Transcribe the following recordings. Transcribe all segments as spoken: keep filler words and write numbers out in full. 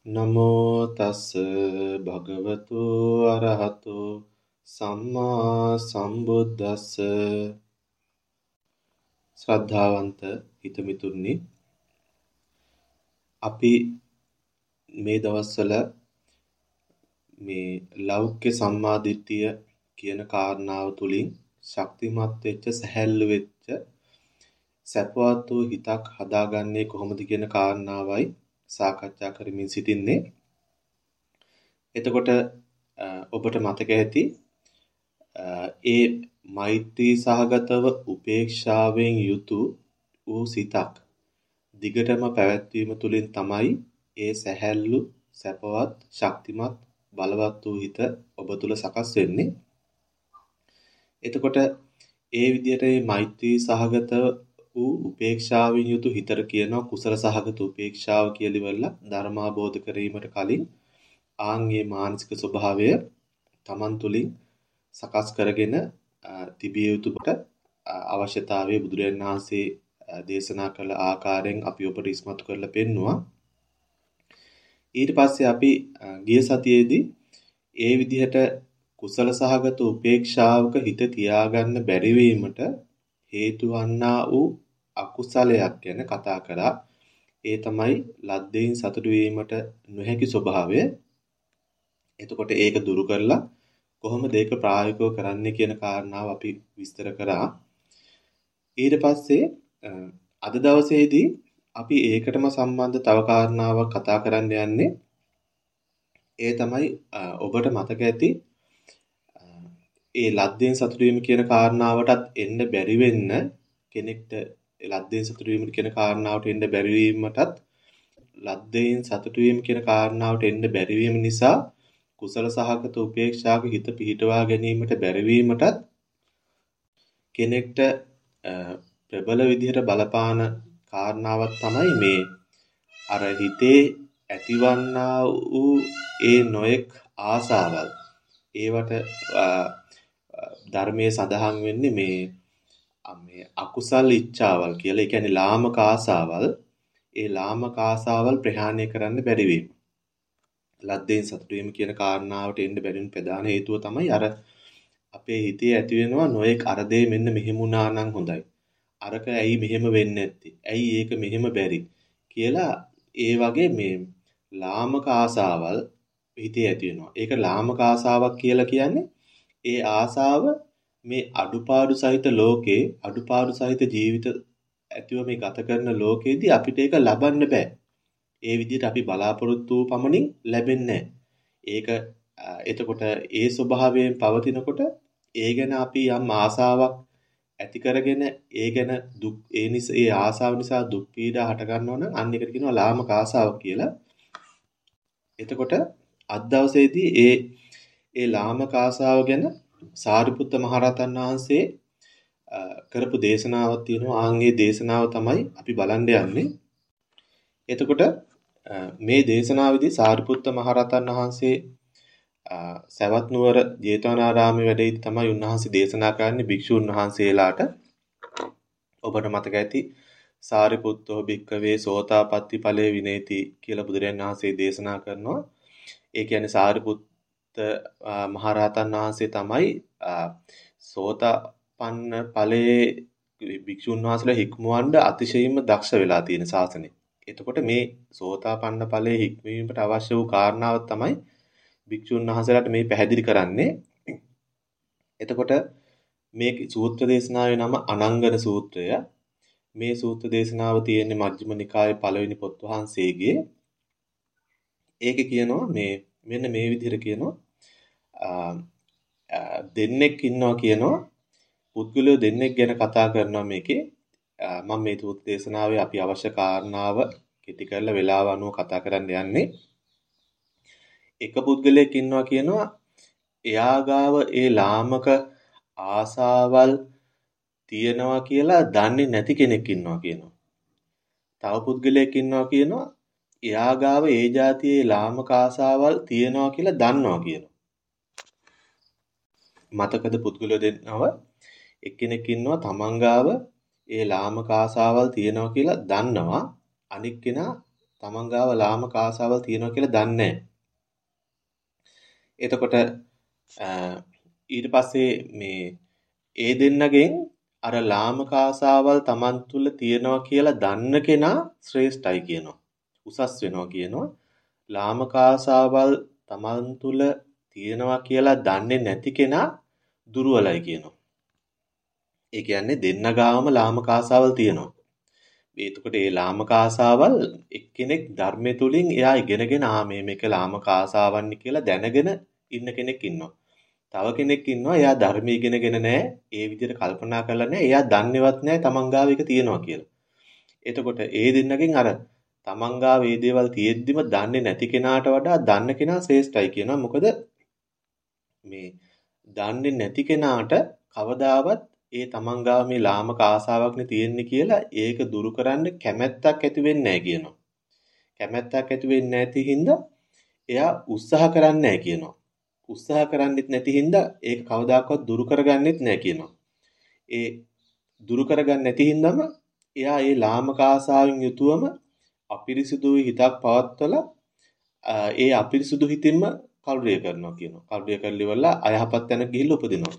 නමෝ තස් භගවතු අරහතෝ සම්මා සම්බුද්දස්ස. ශ්‍රද්ධාවන්ත හිතමිතුනි, අපි මේ දවස්වල මේ ලෞකික සම්මාදිට්ඨිය කියන කාරණාව තුලින් ශක්තිමත් වෙච්ච, සැහැල්ලු වෙච්ච, සැපවත් වූ හිතක් හදාගන්නේ කොහොමද කියන කාරණාවයි සාකච්ඡා කරමින් සිටින්නේ. එතකොට ඔබට මතක ඇති ඒ මෛත්‍රී සහගතව උපේක්ෂාවෙන් යුතු වූ සිතක් දිගටම පැවැත්වීම තුළින් තමයි ඒ සැහැල්ලු, සැපවත්, ශක්තිමත්, බලවත් වූ හිත ඔබ තුළ සකස් වෙන්නේ. එතකොට ඒ විදිහට මේ මෛත්‍රී සහගත වූ උපේක්ෂාවෙන් යුතු හිතට කියනවා කුසල සහගත උපේක්ෂාව කියලා ඉවරලා ධර්මාබෝධ කිරීමට කලින් ආන්ගේ මානසික ස්වභාවය තමන් තුළින් සකස් කරගෙන තිබිය යුතුට අවශ්‍යතාවය බුදුරජාණන් වහන්සේ දේශනා කළ ආකාරයෙන් අපි ඔබට ඉස්මතු කරලා පෙන්නවා. ඊට පස්සේ අපි ගිය සතියේදී ඒ විදිහට කුසල සහගත උපේක්ෂාවක හිත තියාගන්න බැරි වීමට හේතු වන්නා වූ අකුසලයක් ගැන කතා කරා. ඒ තමයි ලද්දෙන් සතුටු වීමට නොහැකි ස්වභාවය. එතකොට ඒක දුරු කරලා කොහොමද ඒක ප්‍රායෝගිකව කරන්නේ කියන කාරණාව අපි විස්තර කරා. ඊට පස්සේ අද දවසේදී අපි ඒකටම සම්බන්ධ තව කාරණාවක් කතා කරන්න යන්නේ. ඒ තමයි ඔබට මතක ඇති ඒ ලද්දෙන් සතුටු වීම කියන කාරණාවටත් එන්න බැරි වෙන්න, කෙනෙක්ට ලද්දෙන් සතුටු වීම කියන කාරණාවට එන්න බැරි වීමටත් ලද්දෙන් සතුටු වීම කියන කාරණාවට එන්න බැරි වීම නිසා කුසල සහගත උපේක්ෂාවක හිත පිහිටවා ගැනීමට බැරි වීමටත් කෙනෙක්ට ප්‍රබල විදිහට බලපාන කාරණාවක් තමයි මේ අර හිතේ ඇතිවන්නා වූ ඒ නොයෙක් ආසාවල්. ඒවට ධර්මයේ සඳහන් වෙන්නේ මේ මේ අකුසල් ඉච්ඡාවල් කියලා. ඒ කියන්නේ ලාමක ආසාවල්. ඒ ලාමක ආසාවල් ප්‍රහාණය කරන්න බැරි වීම. ලද්දෙන් සතුටු වීම කියන කාරණාවට එන්න බැරි වෙන ප්‍රධාන හේතුව තමයි අර අපේ හිතේ ඇති වෙනවා නොයෙක් අර දෙය මෙන්න මෙහෙම වුණා නම් හොඳයි. අරක ඇයි මෙහෙම වෙන්නේ නැත්තේ? ඇයි ඒක මෙහෙම බැරි? කියලා ඒ වගේ මේ ලාමක ආසාවල් හිතේ ඇති වෙනවා. ඒක ලාමක ආසාවක් කියලා කියන්නේ ඒ ආසාව මේ අඩුපාඩු සහිත ලෝකේ, අඩුපාඩු සහිත ජීවිත ඇතිව මේ ගත කරන ලෝකෙදී අපිට ඒක ලබන්න බෑ. ඒ විදිහට අපි බලාපොරොත්තු වූ පමණින් ලැබෙන්නේ ඒක එතකොට ඒ ස්වභාවයෙන් පවතිනකොට ඒ ගැන අපි යම් ආසාවක් ඇති කරගෙන ඒ ගැන දුක් ඒ නිසා ඒ ආසාව නිසා දුක් පීඩා හට ගන්නවා නම් අන්න ඒකට කියනවා ලාමක ආසාව කියලා. එතකොට අද දවසේදී ඒ ඒ ලාමක ආසාව ගැන සාරිපුත්ත මහරහතන් වහන්සේ කරපු දේශනාවක් තියෙනවා. ආන්ගේ දේශනාව තමයි අපි බලන්න යන්නේ. එතකොට මේ දේශනාවේදී සාරිපුත්ත මහරහතන් වහන්සේ සවැත් නුවර ජේතවනාරාමයේ වැඩ ඉති තමයි උන්වහන්සේ දේශනා කරන්නේ භික්ෂුන් වහන්සේලාට. ඔබට මතක ඇති සාරිපුත්තෝ භික්කවේ සෝතාපට්ටි ඵලේ විනේති කියලා බුදුරජාණන් වහන්සේ දේශනා කරනවා. ඒ කියන්නේ සාරිපුත්ත මහරහතන් වහන්සේ තමයි සෝතාපන්න ඵලයේ භික්ෂුන් වහන්සේලා හික්මවන්න අතිශයින්ම දක්ෂ වෙලා තියෙන ශාසනය. එතකොට මේ සෝතාපන්න ඵලයේ හික්මවීමට අවශ්‍ය වූ කාරණාව තමයි භික්ෂුන් වහන්සේලාට මේ පැහැදිලි කරන්නේ. එතකොට මේ සූත්‍ර දේශනාවේ නම අනංගන සූත්‍රය. මේ සූත්‍ර දේශනාව තියෙන්නේ මජ්ක්‍ධිම නිකායේ පළවෙනි පොත් වහන්සේගේ. ඒකේ කියනවා මේ මෙන්න මේ විදිහට කියනවා දෙන්නෙක් ඉන්නවා කියනවා. පුද්ගලයෝ දෙන්නෙක් ගැන කතා කරනවා මේකේ. මම මේ සූත්‍ර දේශනාවේ අපි අවශ්‍ය කාරණාව කෙටි කරලා වේලාව අනුව කතා කරන්න යන්නේ. එක පුද්ගලයෙක් ඉන්නවා කියනවා එයා ගාව ඒ ලාමක ආසාවල් තියෙනවා කියලා දන්නේ නැති කෙනෙක් ඉන්නවා කියනවා. තව පුද්ගලයෙක් ඉන්නවා කියනවා එයා ගාව ඒ જાතියේ ලාමක ආසාවල් තියෙනවා කියලා දන්නවා කියනවා. මතකද පුද්ගලයෝ දෙන්නව එක්කෙනෙක් ඉන්නවා තමන් ගාව ඒ ලාමක ආසාවල් තියෙනවා කියලා දන්නවා. අනික් කෙනා තමන් ගාව ලාමක ආසාවල් තියෙනවා කියලා දන්නේ එතකොට ඊට පස්සේ මේ ඒ දෙන්නගෙන් අර ලාමක ආසාවල් තමන් තුළ තියෙනවා කියලා දන්න කෙනා ශ්‍රේෂ්ඨයි කියනවා. උසස් වෙනවා කියනවා. ලාමක ආසාවල් තමන් තුළ තියෙනවා කියලා දන්නේ නැති කෙනා දුර්වලයි කියනවා. ඒ කියන්නේ දෙන්න ගාවම ලාමක ආසාවල් තියෙනවා. එතකොට මේ ලාමක ආසාවල් එක්කෙනෙක් ධර්මය තුලින් එයා ඉගෙනගෙන ආ මේ මේක ලාමක ආසාවන්නේ කියලා දැනගෙන ඉන්න කෙනෙක් ඉන්නවා. තව කෙනෙක් ඉන්නවා එයා ධර්මය ඉගෙනගෙන නැහැ. ඒ විදිහට කල්පනා කරලා නැහැ. එයා දන්නේවත් නැහැ තමන් ගාව එක තියෙනවා කියලා. එතකොට ඒ දෙන්නගෙන් අර තමන් ගාව මේ දේවල් තියෙද්දිම දන්නේ නැති කෙනාට වඩා දන්න කෙනා ශ්‍රේෂ්ඨයි කියනවා. මොකද මේ දන්නේ නැති කෙනාට කවදාවත් ඒ තමන් ගාව මේ ලාමක ආසාවක්නේ තියෙන්නේ කියලා ඒක දුරු කරන්න කැමැත්තක් ඇති වෙන්නේ නැහැ කියනවා. කැමැත්තක් ඇති වෙන්නේ නැති හින්දා එයා උත්සාහ කරන්නේ නැහැ කියනවා. උත්සාහ කරන්නෙත් නැති හින්දා ඒක කවදාකවත් දුරු කරගන්නෙත් නැහැ කියනවා. ඒ දුරු කරගන්න නැති හින්දාම එයා ඒ ලාමක ආසාවෙන් යුතුවම අපිරිසුදු හිතක් පවත්වලා ඒ අපිරිසුදු හිතින්ම කල්රිය කරනවා කියනවා. කල්රිය කරලි වල අයහපත් තැනක ගිහිල්ලා උපදිනවා.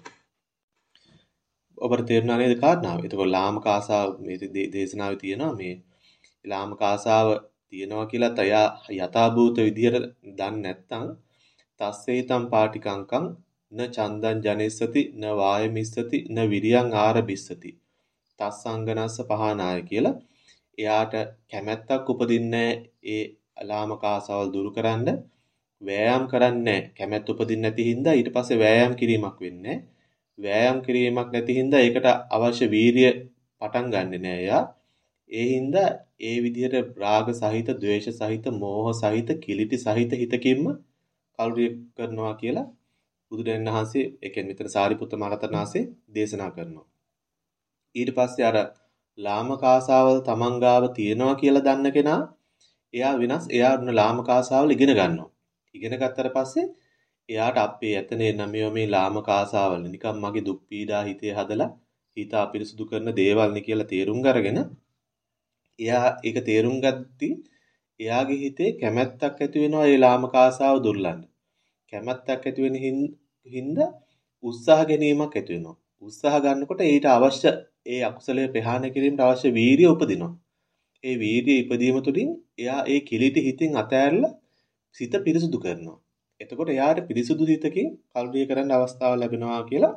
ඔබට තේරුණා නේද කාරණාව? එතකොට ලාමක ආසාව මේ දේශනාවේ තියෙනවා මේ ලාමක ආසාව තියෙනවා කියලා තයා යථාභූත විදියට දන්නේ නැත්නම් තස්සේතම් පාටිකංකං න චන්දං ජනෙස්සති න වායමිස්සති න විරියං ආරබිස්සති තස්සංගනස්ස පහනාය කියලා එයාට කැමැත්තක් උපදින්නේ ඒ ලාමක ආසාවල් දුරු කරන්න වෑයම් කරන්නේ කැමැත්ත උපදින්නේ නැති හින්දා ඊට පස්සේ වෑයම් කිරීමක් වෙන්නේ වෑයම් කිරීමක් නැති හින්දා ඒකට අවශ්‍ය වීරිය පටන් ගන්නෙ නෑ එයා. ඒ හින්දා ඒ විදිහට රාග සහිත, ද්වේෂ සහිත, මෝහ සහිත, කිලිටි සහිත හිතකින්ම කල්රිය කරනවා කියලා බුදුරජාණන් වහන්සේ ඒ කියන්නේ මෙතන සාරිපුත්ත මහරහතන් වහන්සේ දේශනා කරනවා. ඊට පස්සේ අර ලාමක ආසාවල් තමන් ගාව තියෙනවා කියලා දන්න කෙනා එයා වෙනස් එයා උන ලාමක ආසාවල් ඉගෙන ගන්නවා. ඉගෙන ගත්තට පස්සේ එයාට අපේ ඇතනේ නමිය මේ ලාමක ආසාවල් නිකම් මගේ දුක් පීඩා හිතේ හදලා හිත අපිරිසුදු කරන දේවල් නේ කියලා තේරුම් අරගෙන එයා ඒක තේරුම් ගද්දි එයාගේ හිතේ කැමැත්තක් ඇති වෙනවා ඒ ලාමක ආසාව දුර්ලන්න. කැමැත්තක් ඇති වෙන හින්දා උත්සාහ ගැනීමක් ඇති වෙනවා. උත්සාහ ගන්නකොට ඊට අවශ්‍ය ඒ අකුසලයේ ප්‍රහාණය කිරීමට අවශ්‍ය වීරිය උපදිනවා. ඒ වීරිය ඉපදීම තුළින් එයා ඒ කිලිටි හිතින් අතෑරලා සිත පිරිසුදු කරනවා. එතකොට එයාට පිරිසුදු හිතකින් කල්පිය කරන්න අවස්ථාව ලැබෙනවා කියලා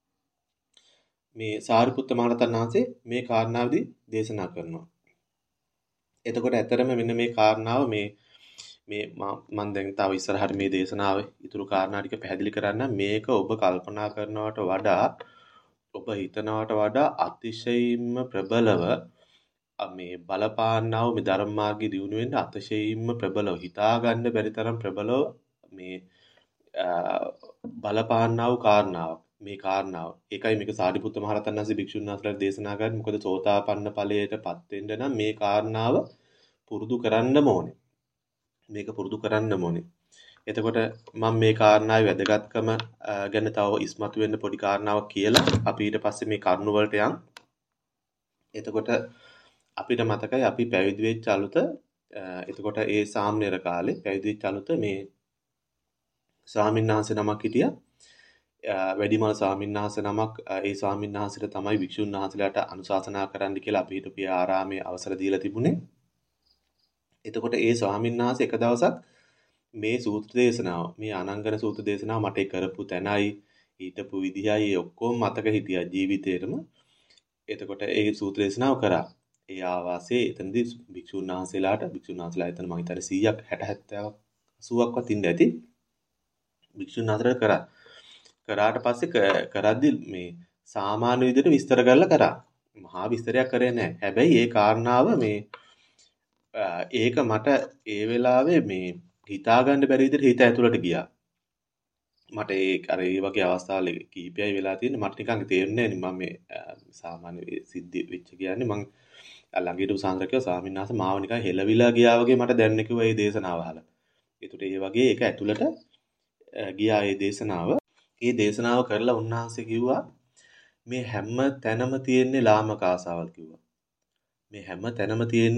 මේ සාරිපුත්ත මහරහතන් වහන්සේ මේ කාරණාවදී දේශනා කරනවා. එතකොට ඇතරම මෙන්න මේ කාරණාව මේ මේ මම දැන් තව ඉස්සරහට මේ දේශනාවේ ඊතුරු කාරණා ටික පැහැදිලි කරන්න මේක ඔබ කල්පනා කරනවට වඩා ඔබ හිතනවට වඩා අතිශයින්ම ප්‍රබලව මේ බලපාන්නව මේ ධර්ම මාර්ගයේ දියුණු වෙන්න අතිශයින්ම ප්‍රබලව හිතා ගන්න බැරි තරම් ප්‍රබලව මේ බලපාන්නව කාරණාවක් මේ කාරණාව. ඒකයි මේක සාරිපුත්ත මහරහතන් වහන්සේ භික්ෂුන් වහන්සේලාට දේශනා කරන්නේ. මොකද සෝතාපන්න ඵලයටපත් වෙන්න නම් මේ කාරණාව පුරුදු කරන්නම ඕනේ. මේක පුරුදු කරන්නම ඕනේ. එතකොට මම මේ කාරණාවේ වැදගත්කම ගැන තව ඉස්මතු වෙන්න පොඩි කාරණාවක් කියලා අපි ඊට පස්සේ මේ කරුණු වලට යන්. එතකොට අපිට මතකයි අපි පැවිදි වෙච්ච අලුත එතකොට ඒ සාමණේර කාලේ පැවිදි වෙච්ච අලුත මේ ස්වාමීන් වහන්සේ නමක් හිටියා. වැඩිමහල් ස්වාමීන් වහන්සේ නමක් ඒ ස්වාමීන් වහන්සේට තමයි භික්ෂුන් වහන්සේලාට අනුශාසනා කරන්න කියලා අපි හිටපු ආරාමයේ අවසර දීලා තිබුණේ. එතකොට ඒ ස්වාමීන් වහන්සේ එක දවසක් මේ සූත්‍ර දේශනාව මේ අනංගන සූත්‍ර දේශනාව මට කරපු තැනයි හිටපු විදිහයි ඔක්කොම මතක හිටියා ජීවිතේටම. එතකොට ඒ සූත්‍ර දේශනාව කරා. ඒ ආවාසයේ එතනදී භික්ෂුන් වහන්සේලාට භික්ෂුන් වහන්සේලා එතන මම හිතන්නේ සීයක් හැට හැත්තෑවක් අසූවක්වත් ඉන්න ඇති. භික්ෂුන් වහන්සේලා කරා. කරාට පස්සේ කරද්දි මේ සාමාන්‍ය විදිහට විස්තර කරලා කරා. මහා විස්තරයක් කරේ නැහැ. හැබැයි ඒ කාරණාව මේ ඒක මට ඒ වෙලාවේ මේ හිතා ගන්න බැරි විදිහට හිත ඇතුළට ගියා. මට ඒ අර ඒ වගේ අවස්ථාවල කීපයයි වෙලා තියෙන්නේ. මට නිකන් තේරුන්නේ නැහැ මම මේ සාමාන්‍ය සිද්ධි වෙච්ච කියන්නේ මං ළඟට උසාන්දරකව ස්වාමීන් වහන්සේ මාව නිකන් හෙලවිලා ගියා වගේ මට දැනෙන්න කිව්වා මේ දේශනාව අහලා. ඒකට ඒ වගේ ඒක ඇතුළට ගියා මේ දේශනාව. මේ දේශනාව කරලා උන්වහන්සේ කිව්වා මේ හැම තැනම තියෙන්නේ ලාමක ආසාවල් කිව්වා. මේ හැම තැනම තියෙන්නේ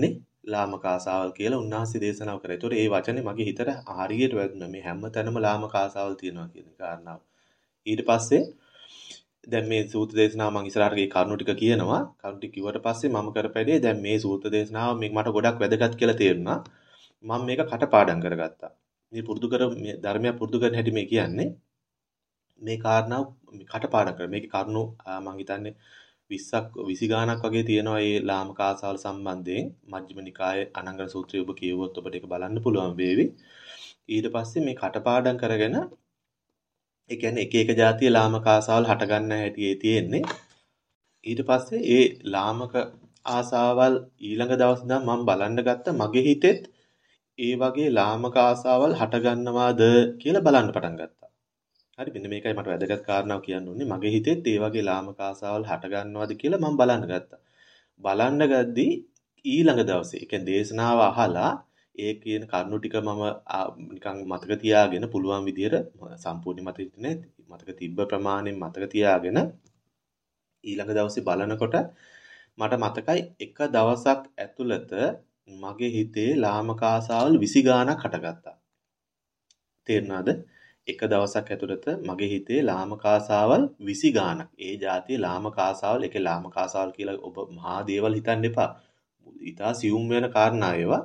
ලාමක ආසාවල් කියලා උන්වහන්සේ දේශනා කරා. ඒතකොට ඒ වචනේ මගේ හිතට හරියට වැදුනා. මේ හැම තැනම ලාමක ආසාවල් තියෙනවා කියන කාරණාව. ඊට පස්සේ දැන් මේ සූත්‍ර දේශනාව මම ඉස්සරහට ගිහ කරුණු ටික කියනවා. කරුණු ටික කිව්වට පස්සේ මම කරපැඩේ දැන් මේ සූත්‍ර දේශනාව මේක මට ගොඩක් වැදගත් කියලා තේරුණා. මම මේක කටපාඩම් කරගත්තා. මේ පුරුදු කර මේ ධර්මය පුරුදු කරන හැටි මේ කියන්නේ මේ කාරණාව කටපාඩම් කර මේකේ කරුණු මම හිතන්නේ විස්සක් විසි ගාණක් වගේ තියෙනවා මේ ලාමක ආසාවල් සම්බන්ධයෙන් මජ්ක්‍ධිම නිකායේ අනංගන සූත්‍රය ඔබ කියවුවොත් ඔබට ඒක බලන්න පුළුවන් වේවි. ඊට පස්සේ මේ කටපාඩම් කරගෙන ඒ කියන්නේ එක එක જાතිය ලාමක ආසාවල් හට ගන්න හැටි ඒ තියෙන්නේ. ඊට පස්සේ ඒ ලාමක ආසාවල් ඊළඟ දවස් ඉඳන් මම බලන්න ගත්ත මගේ හිතෙත් ඒ වගේ ලාමක ආසාවල් හට ගන්නවාද කියලා බලන්න පටන් ගත්තා. හරි මෙන්න මේකයි මට වැදගත් කාරණාව කියන්න ඕනේ. මගේ හිතෙත් ඒ වගේ ලාමක ආසාවල් හට ගන්නවාද කියලා මම බලන්න ගත්තා. බලන්න ගද්දී ඊළඟ දවසේ, ඒ කියන්නේ දේශනාව අහලා ඒ කියන කරුණු ටික මම නිකන් මතක තියාගෙන පුළුවන් විදියට සම්පූර්ණ මතක හිටින්නේ මතක තිබ්බ ප්‍රමාණයෙන් මතක තියාගෙන ඊළඟ දවසේ බලනකොට මට මතකයි එක දවසක් ඇතුළත මගේ හිතේ ලාමක ආසාවල් විසි ගාණක් හටගත්තා. තේරුණාද? එක දවසක් ඇතුළත මගේ හිතේ ලාමක ආසාවල් විසි ගාණක්. ඒ જાතිය ලාමක ආසාවල්, ඒකේ ලාමක ආසාවල් කියලා ඔබ මහා දේවල් හිතන්න එපා. ඊටා සියුම් වෙන කාරණා ඒවා.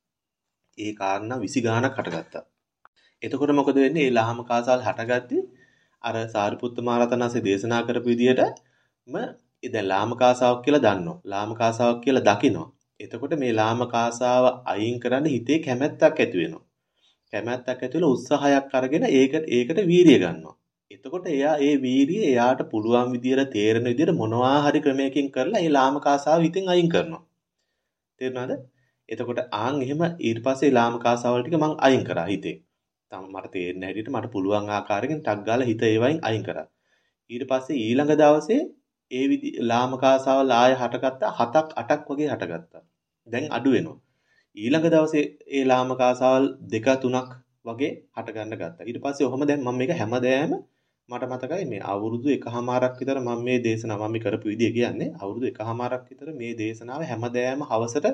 ඒ කාරණා විසි ගාණක් හටගත්තා. එතකොට මොකද වෙන්නේ? මේ ලාමක ආසාවල් හටගද්දි අර සාරිපුත්ත මහ රහතන් වහන්සේ දේශනා කරපු විදිහටම දැන් ලාමක ආසාවක් කියලා දන්නවා. ලාමක ආසාවක් කියලා දකිනවා. එතකොට මේ ලාමක ආසාව අයින් කරන්න හිතේ කැමැත්තක් ඇති වෙනවා. කැමැත්තක් ඇති වෙලා උත්සාහයක් අරගෙන ඒකට ඒකට වීරිය ගන්නවා. එතකොට එයා ඒ වීරිය එයාට පුළුවන් විදියට තේරෙන විදියට මොනවා හරි ක්‍රමයකින් කරලා ඒ ලාමක ආසාව හිතෙන් අයින් කරනවා. තේරුණාද? එතකොට ආන් එහෙම ඊට පස්සේ ලාමක ආසාවල් ටික මං අයින් කරා හිතේ. තම මට තේරෙන හැටියට මට පුළුවන් ආකාරයකින් ටක් ගාලා හිත ඒවයින් අයින් කරා. ඊට පස්සේ ඊළඟ දවසේ ඒ විදි ලාමක ආසාවල් ආය හටගත්තා හතක් අටක් වගේ හටගත්තා. දැන් අඩු වෙනවා. ඊළඟ දවසේ ඒ ලාමක ආසාවල් දෙක තුනක් වගේ හට ගන්න ගත්තා. ඊට පස්සේ ඔහම දැන් මම මේක හැමදෑම මට මතකයි මේ අවුරුදු එකහමාරක් විතර මම මේ දේශනාව මම කරපු විදිය කියන්නේ අවුරුදු එකහමාරක් විතර මේ දේශනාව හැමදෑම හවසට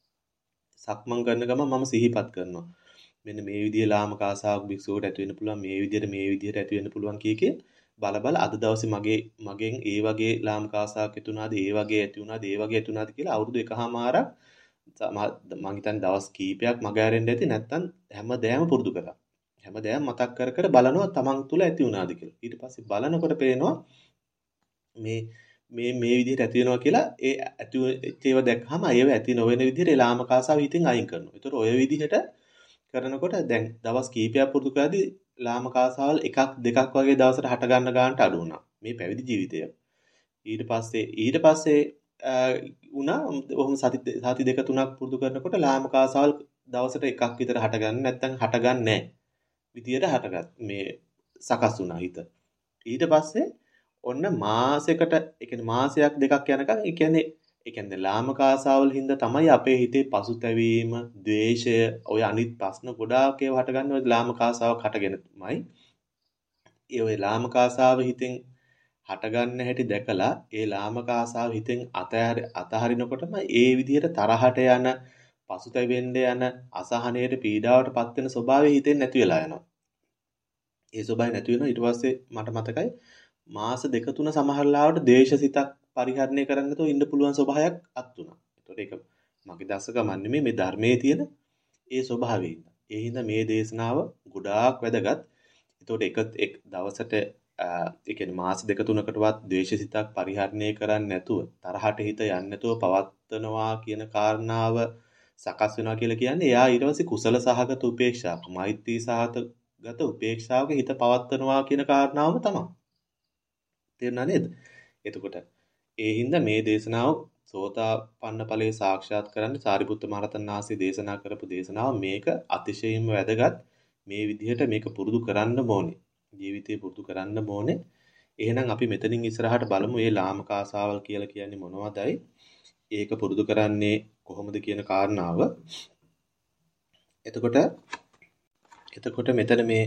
සක්මන් කරන ගම මම සිහිපත් කරනවා. මෙන්න මේ විදිය ලාමක ආසාවක් භික්ෂුවට ඇති වෙන්න පුළුවන්, මේ විදියට මේ විදියට ඇති වෙන්න පුළුවන් කිය කී බල බල අද දවසේ මගේ මගෙන් ඒ වගේ ලාමක ආසාවක් ඇති වුණාද, ඒ වගේ ඇති වුණාද, ඒ වගේ ඇති වුණාද කියලා අවුරුදු එකහමාරක් මම හිතන්නේ දවස් කීපයක් මග ඇරෙන්න ඇති නැත්තම් හැමදෑම පුරුදු කරා. හැමදෑම මතක් කර කර බලනවා තමන් තුල ඇති වුණාද කියලා. ඊට පස්සේ බලනකොට පේනවා මේ මේ මේ විදිහට ඇති වෙනවා කියලා ඒ ඇති ඒව දැක්කම ඒව ඇති නොවන විදිහට ඒ ලාමක ආසාව හිතෙන් අයින් කරනවා. ඒතර ඔය විදිහට කරනකොට දැන් දවස් කීපයක් පුරුදු කරද්දී ලාමක ආසාවල් එකක් දෙකක් වගේ දවසට හට ගන්න ගන්නට අඩු වුණා. මේ පැවිදි ජීවිතය. ඊට පස්සේ ඊට පස්සේ උනා ඔහොම සති සති දෙක තුනක් පුරුදු කරනකොට ලාමක ආසාවල් දවසට එකක් විතර හට ගන්න නැත්නම් හට ගන්න නැහැ. විදියට හටගත් මේ සකස් වුණා හිත. ඊට පස්සේ ඔන්න මාසයකට ඒ කියන්නේ මාසයක් දෙකක් යනකම් ඒ කියන්නේ ඒ කියන්නේ ලාමක ආසාවල් හින්දා තමයි අපේ හිතේ පසුතැවීම, ද්වේෂය, ඔය අනිත් ප්‍රශ්න ගොඩාක් ඒවා හටගන්නේ ඔය ලාමක ආසාවක් හටගෙනමයි. ඒ ඔය ලාමක ආසාව හිතෙන් හටගන්න හැටි දැකලා ඒ ලාමක ආසාව හිතෙන් අතහැර අතහරිනකොටම ඒ විදිහට තරහට යන, පසුතැවෙන්න යන, අසහනයට පීඩාවට පත් වෙන ස්වභාවය හිතෙන් නැති වෙලා යනවා. ඒ ස්වභාවය නැති වෙනවා ඊට පස්සේ මට මතකයි මාස දෙක තුන සමහරලාවට දේශසිතක් පරිහරණය කරන්න නැතුව ඉන්න පුළුවන් ස්වභාවයක් අත් වුණා. ඒතකොට ඒක මගේ දසකම නෙමෙයි මේ ධර්මයේ තියෙන ඒ ස්වභාවය. ඒ හින්දා මේ දේශනාව ගොඩාක් වැදගත්. ඒතකොට එක එක් දවසට ඒ කියන්නේ මාස දෙක තුනකටවත් ද්වේෂසිතක් පරිහරණය කරන්නේ නැතුව තරහට හිත යන්නේ නැතුව පවත්නවා කියන කාරණාව සකස් වෙනවා කියලා කියන්නේ එයා ඊට පස්සේ කුසල සහගත උපේක්ෂාවක්, මෛත්‍රී සහගත උපේක්ෂාවක හිත පවත්නවා කියන කාරණාවම තමයි. තේරුණා නේද? එතකොට ඒ හින්දා මේ දේශනාව සෝතාපන්න ඵලයේ සාක්ෂාත් කරන්න සාරිපුත්ත මහ රහතන් වහන්සේ දේශනා කරපු දේශනාව මේක අතිශයින්ම වැදගත්. මේ විදිහට මේක පුරුදු කරන්න ඕනේ. ජීවිතේ පුරුදු කරන්න ඕනේ. එහෙනම් අපි මෙතනින් ඉස්සරහට බලමු මේ ලාමක ආසාවල් කියලා කියන්නේ මොනවදයි? ඒක පුරුදු කරන්නේ කොහොමද කියන කාරණාව. එතකොට එතකොට මෙතන මේ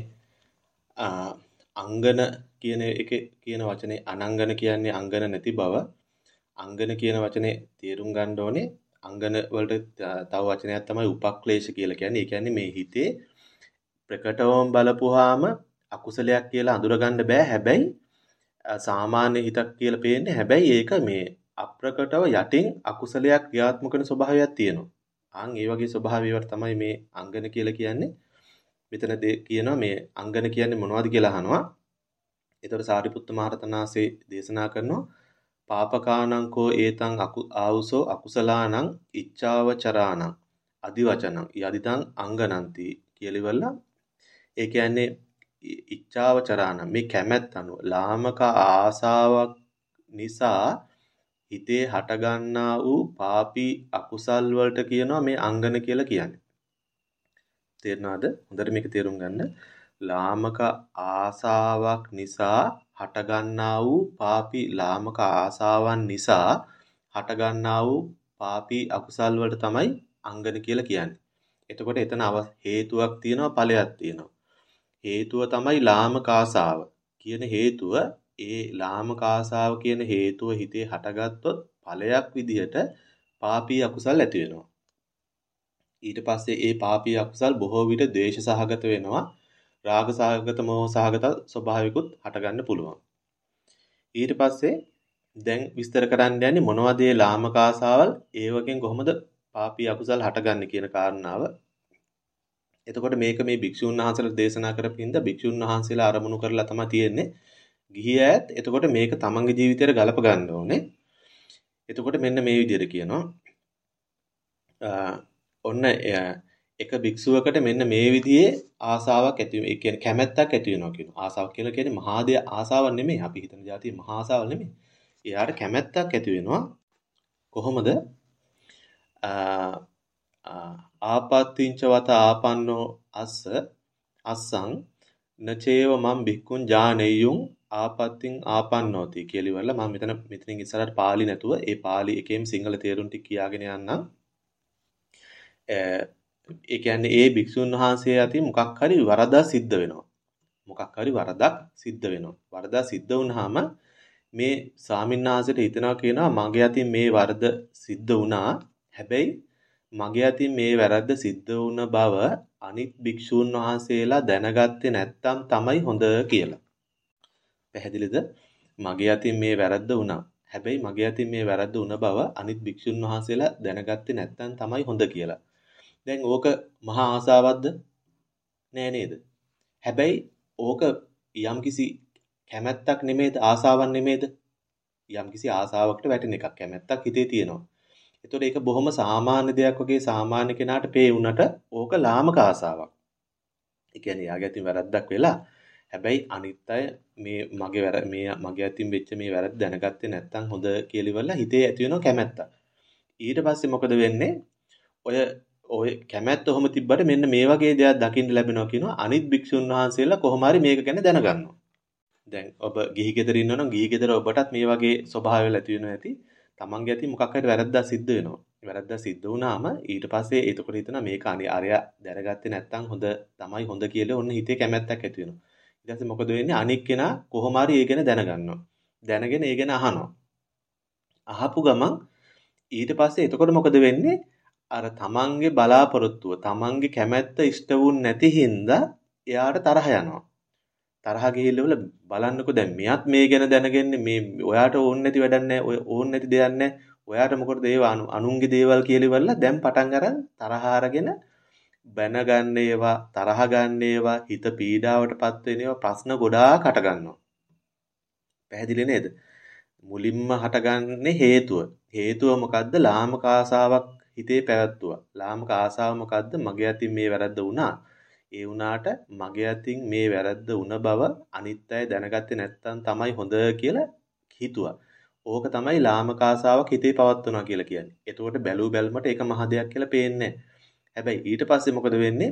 අංගන කියන එකේ කියන වචනේ අනංගන කියන්නේ අංගන නැති බව. අංගන කියන වචනේ තේරුම් ගන්න ඕනේ අංගන වලට තව වචනයක් තමයි උපක්ලේශ කියලා කියන්නේ. ඒ කියන්නේ මේ හිතේ ප්‍රකටවම බලපුවාම අකුසලයක් කියලා අඳුරගන්න බෑ. හැබැයි සාමාන්‍ය හිතක් කියලා පේන්නේ. හැබැයි ඒක මේ අප්‍රකටව යටින් අකුසලයක් ක්‍රියාත්මක වෙන ස්වභාවයක් තියෙනවා. ආන් ඒ වගේ ස්වභාවයකට තමයි මේ අංගන කියලා කියන්නේ. මෙතන කියනවා මේ අංගන කියන්නේ මොනවද කියලා අහනවා. ඒතකොට සාරිපුත්ත මහරතනාසේ දේශනා කරනවා පාපකානං කෝ ඒතං ආවුසෝ අකුසලානං ඉච්ඡාවචරානං අදිවචනං යදිදං අංගනන්ති කියලා ඉවරලා ඒ කියන්නේ ඉච්ඡාවචරානං මේ කැමැත්ත අනුව ලාමක ආසාවක් නිසා හිතේ හටගන්නා වූ පාපී අකුසල් වලට කියනවා මේ අංගන කියලා කියන්නේ. තේරෙනවද? හොඳට මේක තේරුම් ගන්න. ලාමක ආසාවක් නිසා හටගන්නා වූ පාපී ලාමක ආසාවන් නිසා හටගන්නා වූ පාපී අකුසල් වලට තමයි අංගන කියලා කියන්නේ. එතකොට එතන හේතුවක් තියෙනවා ඵලයක් තියෙනවා. හේතුව තමයි ලාමක ආසාව. කියන හේතුව ඒ ලාමක ආසාව කියන හේතුව හිතේ හටගත්තොත් ඵලයක් විදිහට පාපී අකුසල් ඇති වෙනවා. ඊට පස්සේ ඒ පාපී අකුසල් බොහෝ විට ද්වේෂ සහගත වෙනවා. රාග සහගත මොහ සහගත ස්වභාවිකුත් හටගන්න පුළුවන්. ඊට පස්සේ දැන් විස්තර කරන්න යන්නේ මොනවද මේ ලාමක ආසාවල් ඒ වගේන් කොහොමද පාපී අකුසල් හටගන්නේ කියන කාරණාව. එතකොට මේක මේ භික්ෂුන් වහන්සේලා දේශනා කරපින්ද භික්ෂුන් වහන්සේලා අරමුණු කරලා තමයි තියෙන්නේ. ගිහි ඈත් එතකොට මේක තමන්ගේ ජීවිතයට ගලප ගන්න ඕනේ. එතකොට මෙන්න මේ විදිහට කියනවා. ඔන්න එක භික්ෂුවකට මෙන්න මේ විදිහේ ආසාවක් ඇති වෙනවා. ඒ කියන්නේ කැමැත්තක් ඇති වෙනවා කියනවා. ආසාවක් කියලා කියන්නේ මහා දේ ආසාවක් නෙමෙයි. අපි හිතන જાතිය මහා ආසාවක් නෙමෙයි. එයාට කැමැත්තක් ඇති වෙනවා. කොහොමද? ආපත්තිංච වත ආපන්නෝ අස්ස අස්සං නචේව මම් බික්කුන් ජානෙයුම් ආපත්තිං ආපන්නෝති කියලා ඉවරලා මම මෙතන මෙතනින් ඉස්සරහට පාලි නැතුව ඒ පාලි එකේම සිංහල තේරුම් ටික කියාගෙන යන්නම්. ඒ කියන්නේ ඒ භික්ෂුන් වහන්සේ අතින් මොකක් හරි වරදක් සිද්ධ වෙනවා. මොකක් හරි වරදක් සිද්ධ වෙනවා. වරදක් සිද්ධ වුනහම මේ ස්වාමින්වහන්සේට හිතනවා කියනවා මගේ අතින් මේ වරද සිද්ධ වුණා. හැබැයි මගේ අතින් මේ වැරද්ද සිද්ධ වුණ බව අනිත් භික්ෂුන් වහන්සේලා දැනගත්තේ නැත්තම් තමයි හොඳ කියලා. පැහැදිලිද? මගේ අතින් මේ වැරද්ද වුණා. හැබැයි මගේ අතින් මේ වැරද්ද වුණ බව අනිත් භික්ෂුන් වහන්සේලා දැනගත්තේ නැත්තම් තමයි හොඳ කියලා. දැන් ඕක මහා ආසාවක්ද? නෑ නේද? හැබැයි ඕක යම්කිසි කැමැත්තක් නෙමෙයිද? ආසාවක් නෙමෙයිද? යම්කිසි ආසාවකට වැටෙන එකක්. කැමැත්තක් හිතේ තියෙනවා. එතකොට ඒක බොහොම සාමාන්‍ය දෙයක් වගේ සාමාන්‍ය කෙනාට පේ වුණට ඕක ලාමක ආසාවක්. ඒ කියන්නේ යාගේ අතින් වැරද්දක් වෙලා හැබැයි අනිත් අය මේ මගේ වැර මේ මගේ අතින් වෙච්ච මේ වැරද්ද දැනගත්තේ නැත්තම් හොඳ කියලා ඉවරලා හිතේ ඇති වෙනවා කැමැත්ත. ඊට පස්සේ මොකද වෙන්නේ? ඔය ඔය කැමැත්ත ඔහොම තිබ්බට මෙන්න මේ වගේ දේවල් දකින්න ලැබෙනවා කියනවා අනිත් භික්ෂුන් වහන්සේලා කොහොම හරි මේක ගැන දැනගන්නවා. දැන් ඔබ ගිහි ගෙදර ඉන්නවනම් ගිහි ගෙදර ඔබටත් මේ වගේ ස්වභාවය ඇති වෙනවා ඇති. තමන්ගේ අතින් මොකක් හරි වැරද්දක් සිද්ධ වෙනවා. වැරද්දක් සිද්ධ වුණාම ඊට පස්සේ එතකොට හිතනවා මේක අනේ අරයා දැනගත්තේ නැත්තම් හොඳ තමයි හොඳ කියලා ඔන්න හිතේ කැමැත්තක් ඇති වෙනවා. ඊට පස්සේ මොකද වෙන්නේ? අනික් කෙනා කොහොම හරි ඒ ගැන දැනගන්නවා. දැනගෙන ඒ ගැන අහනවා. අහපු ගමන් ඊට පස්සේ එතකොට මොකද වෙන්නේ? අර තමන්ගේ බලාපොරොත්තුව තමන්ගේ කැමැත්ත ඉෂ්ට වුන් නැති හින්දා එයාට තරහ යනවා. තරහ ගිහිල්ලා බලන්නකෝ දැන් මෙයත් මේ ගැන දැනගන්නේ මේ ඔයාට ඕන නැති වැඩක් නැහැ. ඔය ඕන නැති දෙයක් නැහැ. ඔයාට මොකටද ඒව අනුන්ගේ දේවල් කියලා ඉවරලා දැන් පටන් අරන් තරහ අරගෙන බැන ගන්න ඒවා තරහ ගන්න ඒවා හිත පීඩාවටපත් වෙන ඒවා ප්‍රශ්න ගොඩාක් හට ගන්නවා. පැහැදිලි නේද? මුලින්ම හටගන්නේ හේතුව. හේතුව මොකද්ද? ලාමක ආසාවක් හිතේ පැවැත්තුවා. ලාමක ආසාව මොකද්ද? මගේ අතින් මේ වැරද්ද වුණා. ඒ වුණාට මගේ අතින් මේ වැරද්ද වුණ බව අනිත් අය දැනගත්තේ නැත්තම් තමයි හොඳ කියලා හිතුවා. ඕක තමයි ලාමක ආසාවක් හිතේ පවත්වනවා කියලා කියන්නේ. එතකොට බැලූ බැලමට ඒක මහ දෙයක් කියලා පේන්නේ හැබැයි ඊට පස්සේ මොකද වෙන්නේ?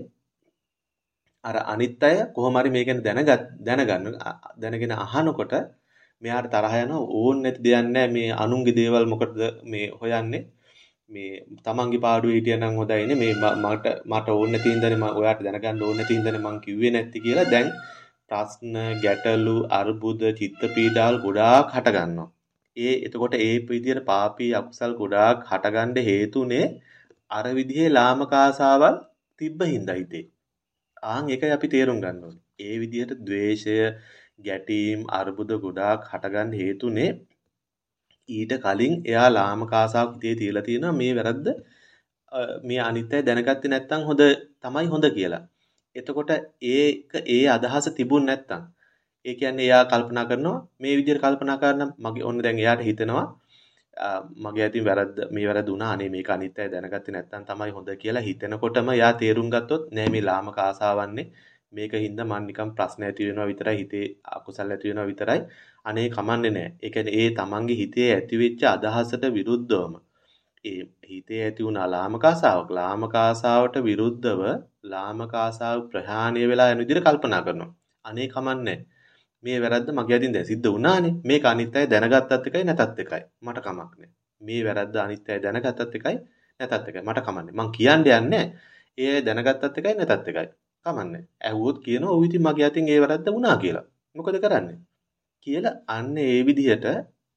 අර අනිත් අය කොහොම හරි මේක ගැන දැනගත් දැනගන්න දැනගෙන අහනකොට මෙයාට තරහ යනවා. ඕන් නැති දෙයක් නැහැ මේ අනුන්ගේ දේවල් මොකටද මේ හොයන්නේ? මේ තමන්ගේ පාඩුවේ හිටියනම් හොඳයිනේ මේ මට මට ඕන නැති හින්දානේ මම ඔයාට දැනගන්න ඕන නැති හින්දානේ මං කිව්වේ නැති කියලා දැන් ප්‍රශ්න ගැටලු අර්බුද චිත්ත පීඩාවල් ගොඩාක් හට ගන්නවා. ඒ එතකොට ඒ විදිහට පාපී අකුසල් ගොඩාක් හටගන්න හේතුනේ අර විදිහේ ලාමක ආසාවල් තිබ්බ හින්දා හිතේ. ආන් ඒකයි අපි තේරුම් ගන්න ඕනේ. ඒ විදිහට ද්වේෂය, ගැටීම්, අර්බුද ගොඩාක් හටගන්න හේතුනේ ඊට කලින් එයා ලාමක ආසාවක් හිතේ තියලා තියෙනවා මේ වැරද්ද මේ අනිත්‍යය දැනගත්තේ නැත්නම් හොඳ තමයි හොඳ කියලා. එතකොට ඒක ඒ අදහස තිබුණ නැත්නම් ඒ කියන්නේ එයා කල්පනා කරනවා මේ විදිහට කල්පනා කරන මගේ ඔන්න දැන් එයාට හිතෙනවා මගේ අතින් වැරද්ද මේ වැරද්ද වුණා අනේ මේක අනිත්‍යයි දැනගත්තේ නැත්නම් තමයි හොඳ කියලා හිතෙනකොටම එයා තේරුම් ගත්තොත් නෑ මේ ලාමක ආසාවන්නේ මේකින්ද මන් නිකන් ප්‍රශ්න ඇති වෙනවා විතරයි හිතේ අකුසල් ඇති වෙනවා විතරයි අනේ කමන්නේ නෑ. ඒ කියන්නේ ඒ තමන්ගේ හිතේ ඇතිවෙච්ච අදහසට විරුද්ධවම ඒ හිතේ ඇති වුණ ලාමක ආසාවක් ලාමක ආසාවට විරුද්ධව ලාමක ආසාව ප්‍රහාණය වෙලා යන විදිහට කල්පනා කරනවා. අනේ කමන්නේ මේ වැරද්ද මගේ අතින් දැන් සිද්ධ වුණානේ. මේක අනිත්‍යයි දැනගත්තත් එකයි නැතත් එකයි. මට කමක් නෑ. මේ වැරද්ද අනිත්‍යයි දැනගත්තත් එකයි නැතත් එකයි. මට කමන්නේ. මං කියන්න යන්නේ ඒ දැනගත්තත් එකයි නැතත් එකයි. කමන්නේ. ඇහුවොත් කියනවා ඔව් ඉතින් මගේ අතින් ඒ වැරද්ද වුණා කියලා. මොකද කරන්නේ? කියලා අන්න ඒ විදිහට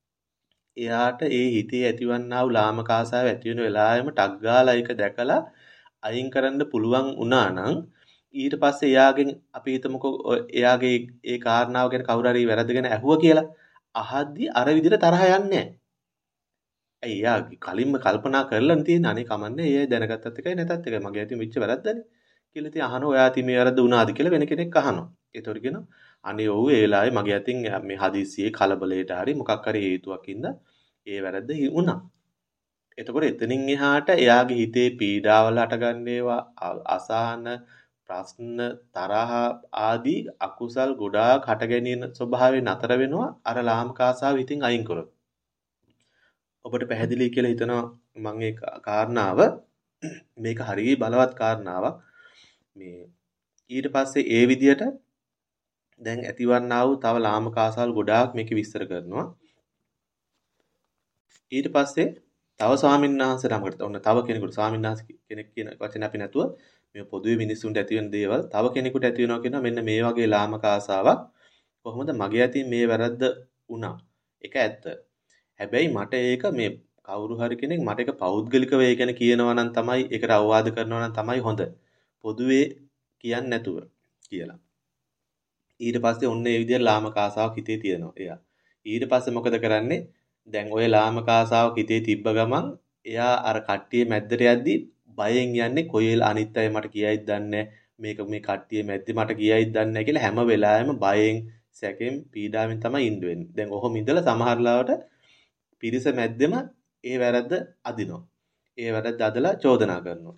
එයාට ඒ හිතේ ඇතිවන්නා වූ ලාමක ආසාව ඇති වෙන වෙලාවෙම ටක් ගාලා ඒක දැකලා අයින් කරන්න පුළුවන් වුණා නම් ඊට පස්සේ එයාගෙන් අපි හිතමුකෝ එයාගේ ඒ කාරණාව ගැන කවුරු හරි වැරද්දගෙන ඇහුවා කියලා අහද්දි අර විදිහට තරහ යන්නේ නැහැ. ඇයි එයා කලින්ම කල්පනා කරලා තියෙන අනේ කමන්නේ ඒ දැනගත්තත් එකයි නැතත් එකයි මගේ අතින් වෙච්ච වැරද්දනේ කියලා ඉතින් අහනවා ඔයා අතින් මේ වැරද්ද වුණාද කියලා වෙන කෙනෙක් අහනවා. ඒතකොට කියනවා අනේ ඔව් ඒ වෙලාවේ මගේ අතින් මේ හදිස්සියේ කලබලයට හරි මොකක් හරි හේතුවකින්ද ඒ වැරද්ද වුණා. එතකොට එතනින් එහාට එයාගේ හිතේ පීඩාවල් හටගන්න ඒවා අසහන ප්‍රශ්න තරහ ආදී අකුසල් ගොඩාක් හට ගැනීම ස්වභාවයෙන් නතර වෙනවා අර ලාමක ආසාව හිතින් අයින් කරොත්. ඔබට පැහැදිලි කියලා හිතනවා මම ඒ කාරණාව මේක හරිය බලවත් කාරණාවක්. මේ ඊට පස්සේ ඒ විදියට දැන් ඇතිවන්නා වූ තව ලාමක ආසාවල් ගොඩාක් මේක විස්තර කරනවා. ඊට පස්සේ තව ස්වාමීන් වහන්සේ නමකට ඔන්න තව කෙනෙකුට ස්වාමීන් වහන්සේ කෙනෙක් කියන වචන අපි නැතුව මේ පොදුවේ මිනිස්සුන්ට ඇති වෙන දේවල් තව කෙනෙකුට ඇති වෙනවා කියනවා මෙන්න මේ වගේ ලාමක ආසාවක් කොහොමද මගේ අතින් මේ වැරද්ද වුණා. ඒක ඇත්ත. හැබැයි මට ඒක මේ කවුරු හරි කෙනෙක් මට ඒක පෞද්ගලිකව ඒ ගැන කියනවා නම් තමයි ඒකට අවවාද කරනවා නම් තමයි හොඳ. පොදුවේ කියන්නේ නැතුව කියලා. ඊට පස්සේ ඔන්න ඒ විදිහට ලාමක ආසාවක් හිතේ තියෙනවා එයා. ඊට පස්සේ මොකද කරන්නේ? දැන් ඔය ලාමක ආසාවක් හිතේ තිබ්බ ගමන් එයා අර කට්ටිය මැද්දට යද්දි බයෙන් යන්නේ කොයි අනිත් අය මට කියයිද දන්නේ මේක මේ කට්ටිය මැද්දේ මට කියයිද දන්නේ කියලා හැම වෙලාවෙම බයෙන් සැකෙන් පීඩාවෙන් තමයි ඉන්න වෙන්නේ. දැන් ඔහොම ඉඳලා සමහර ලාවට පිරිස මැද්දෙම ඒ වැරද්ද අදිනවා. ඒ වැරද්ද අදලා චෝදනා කරනවා.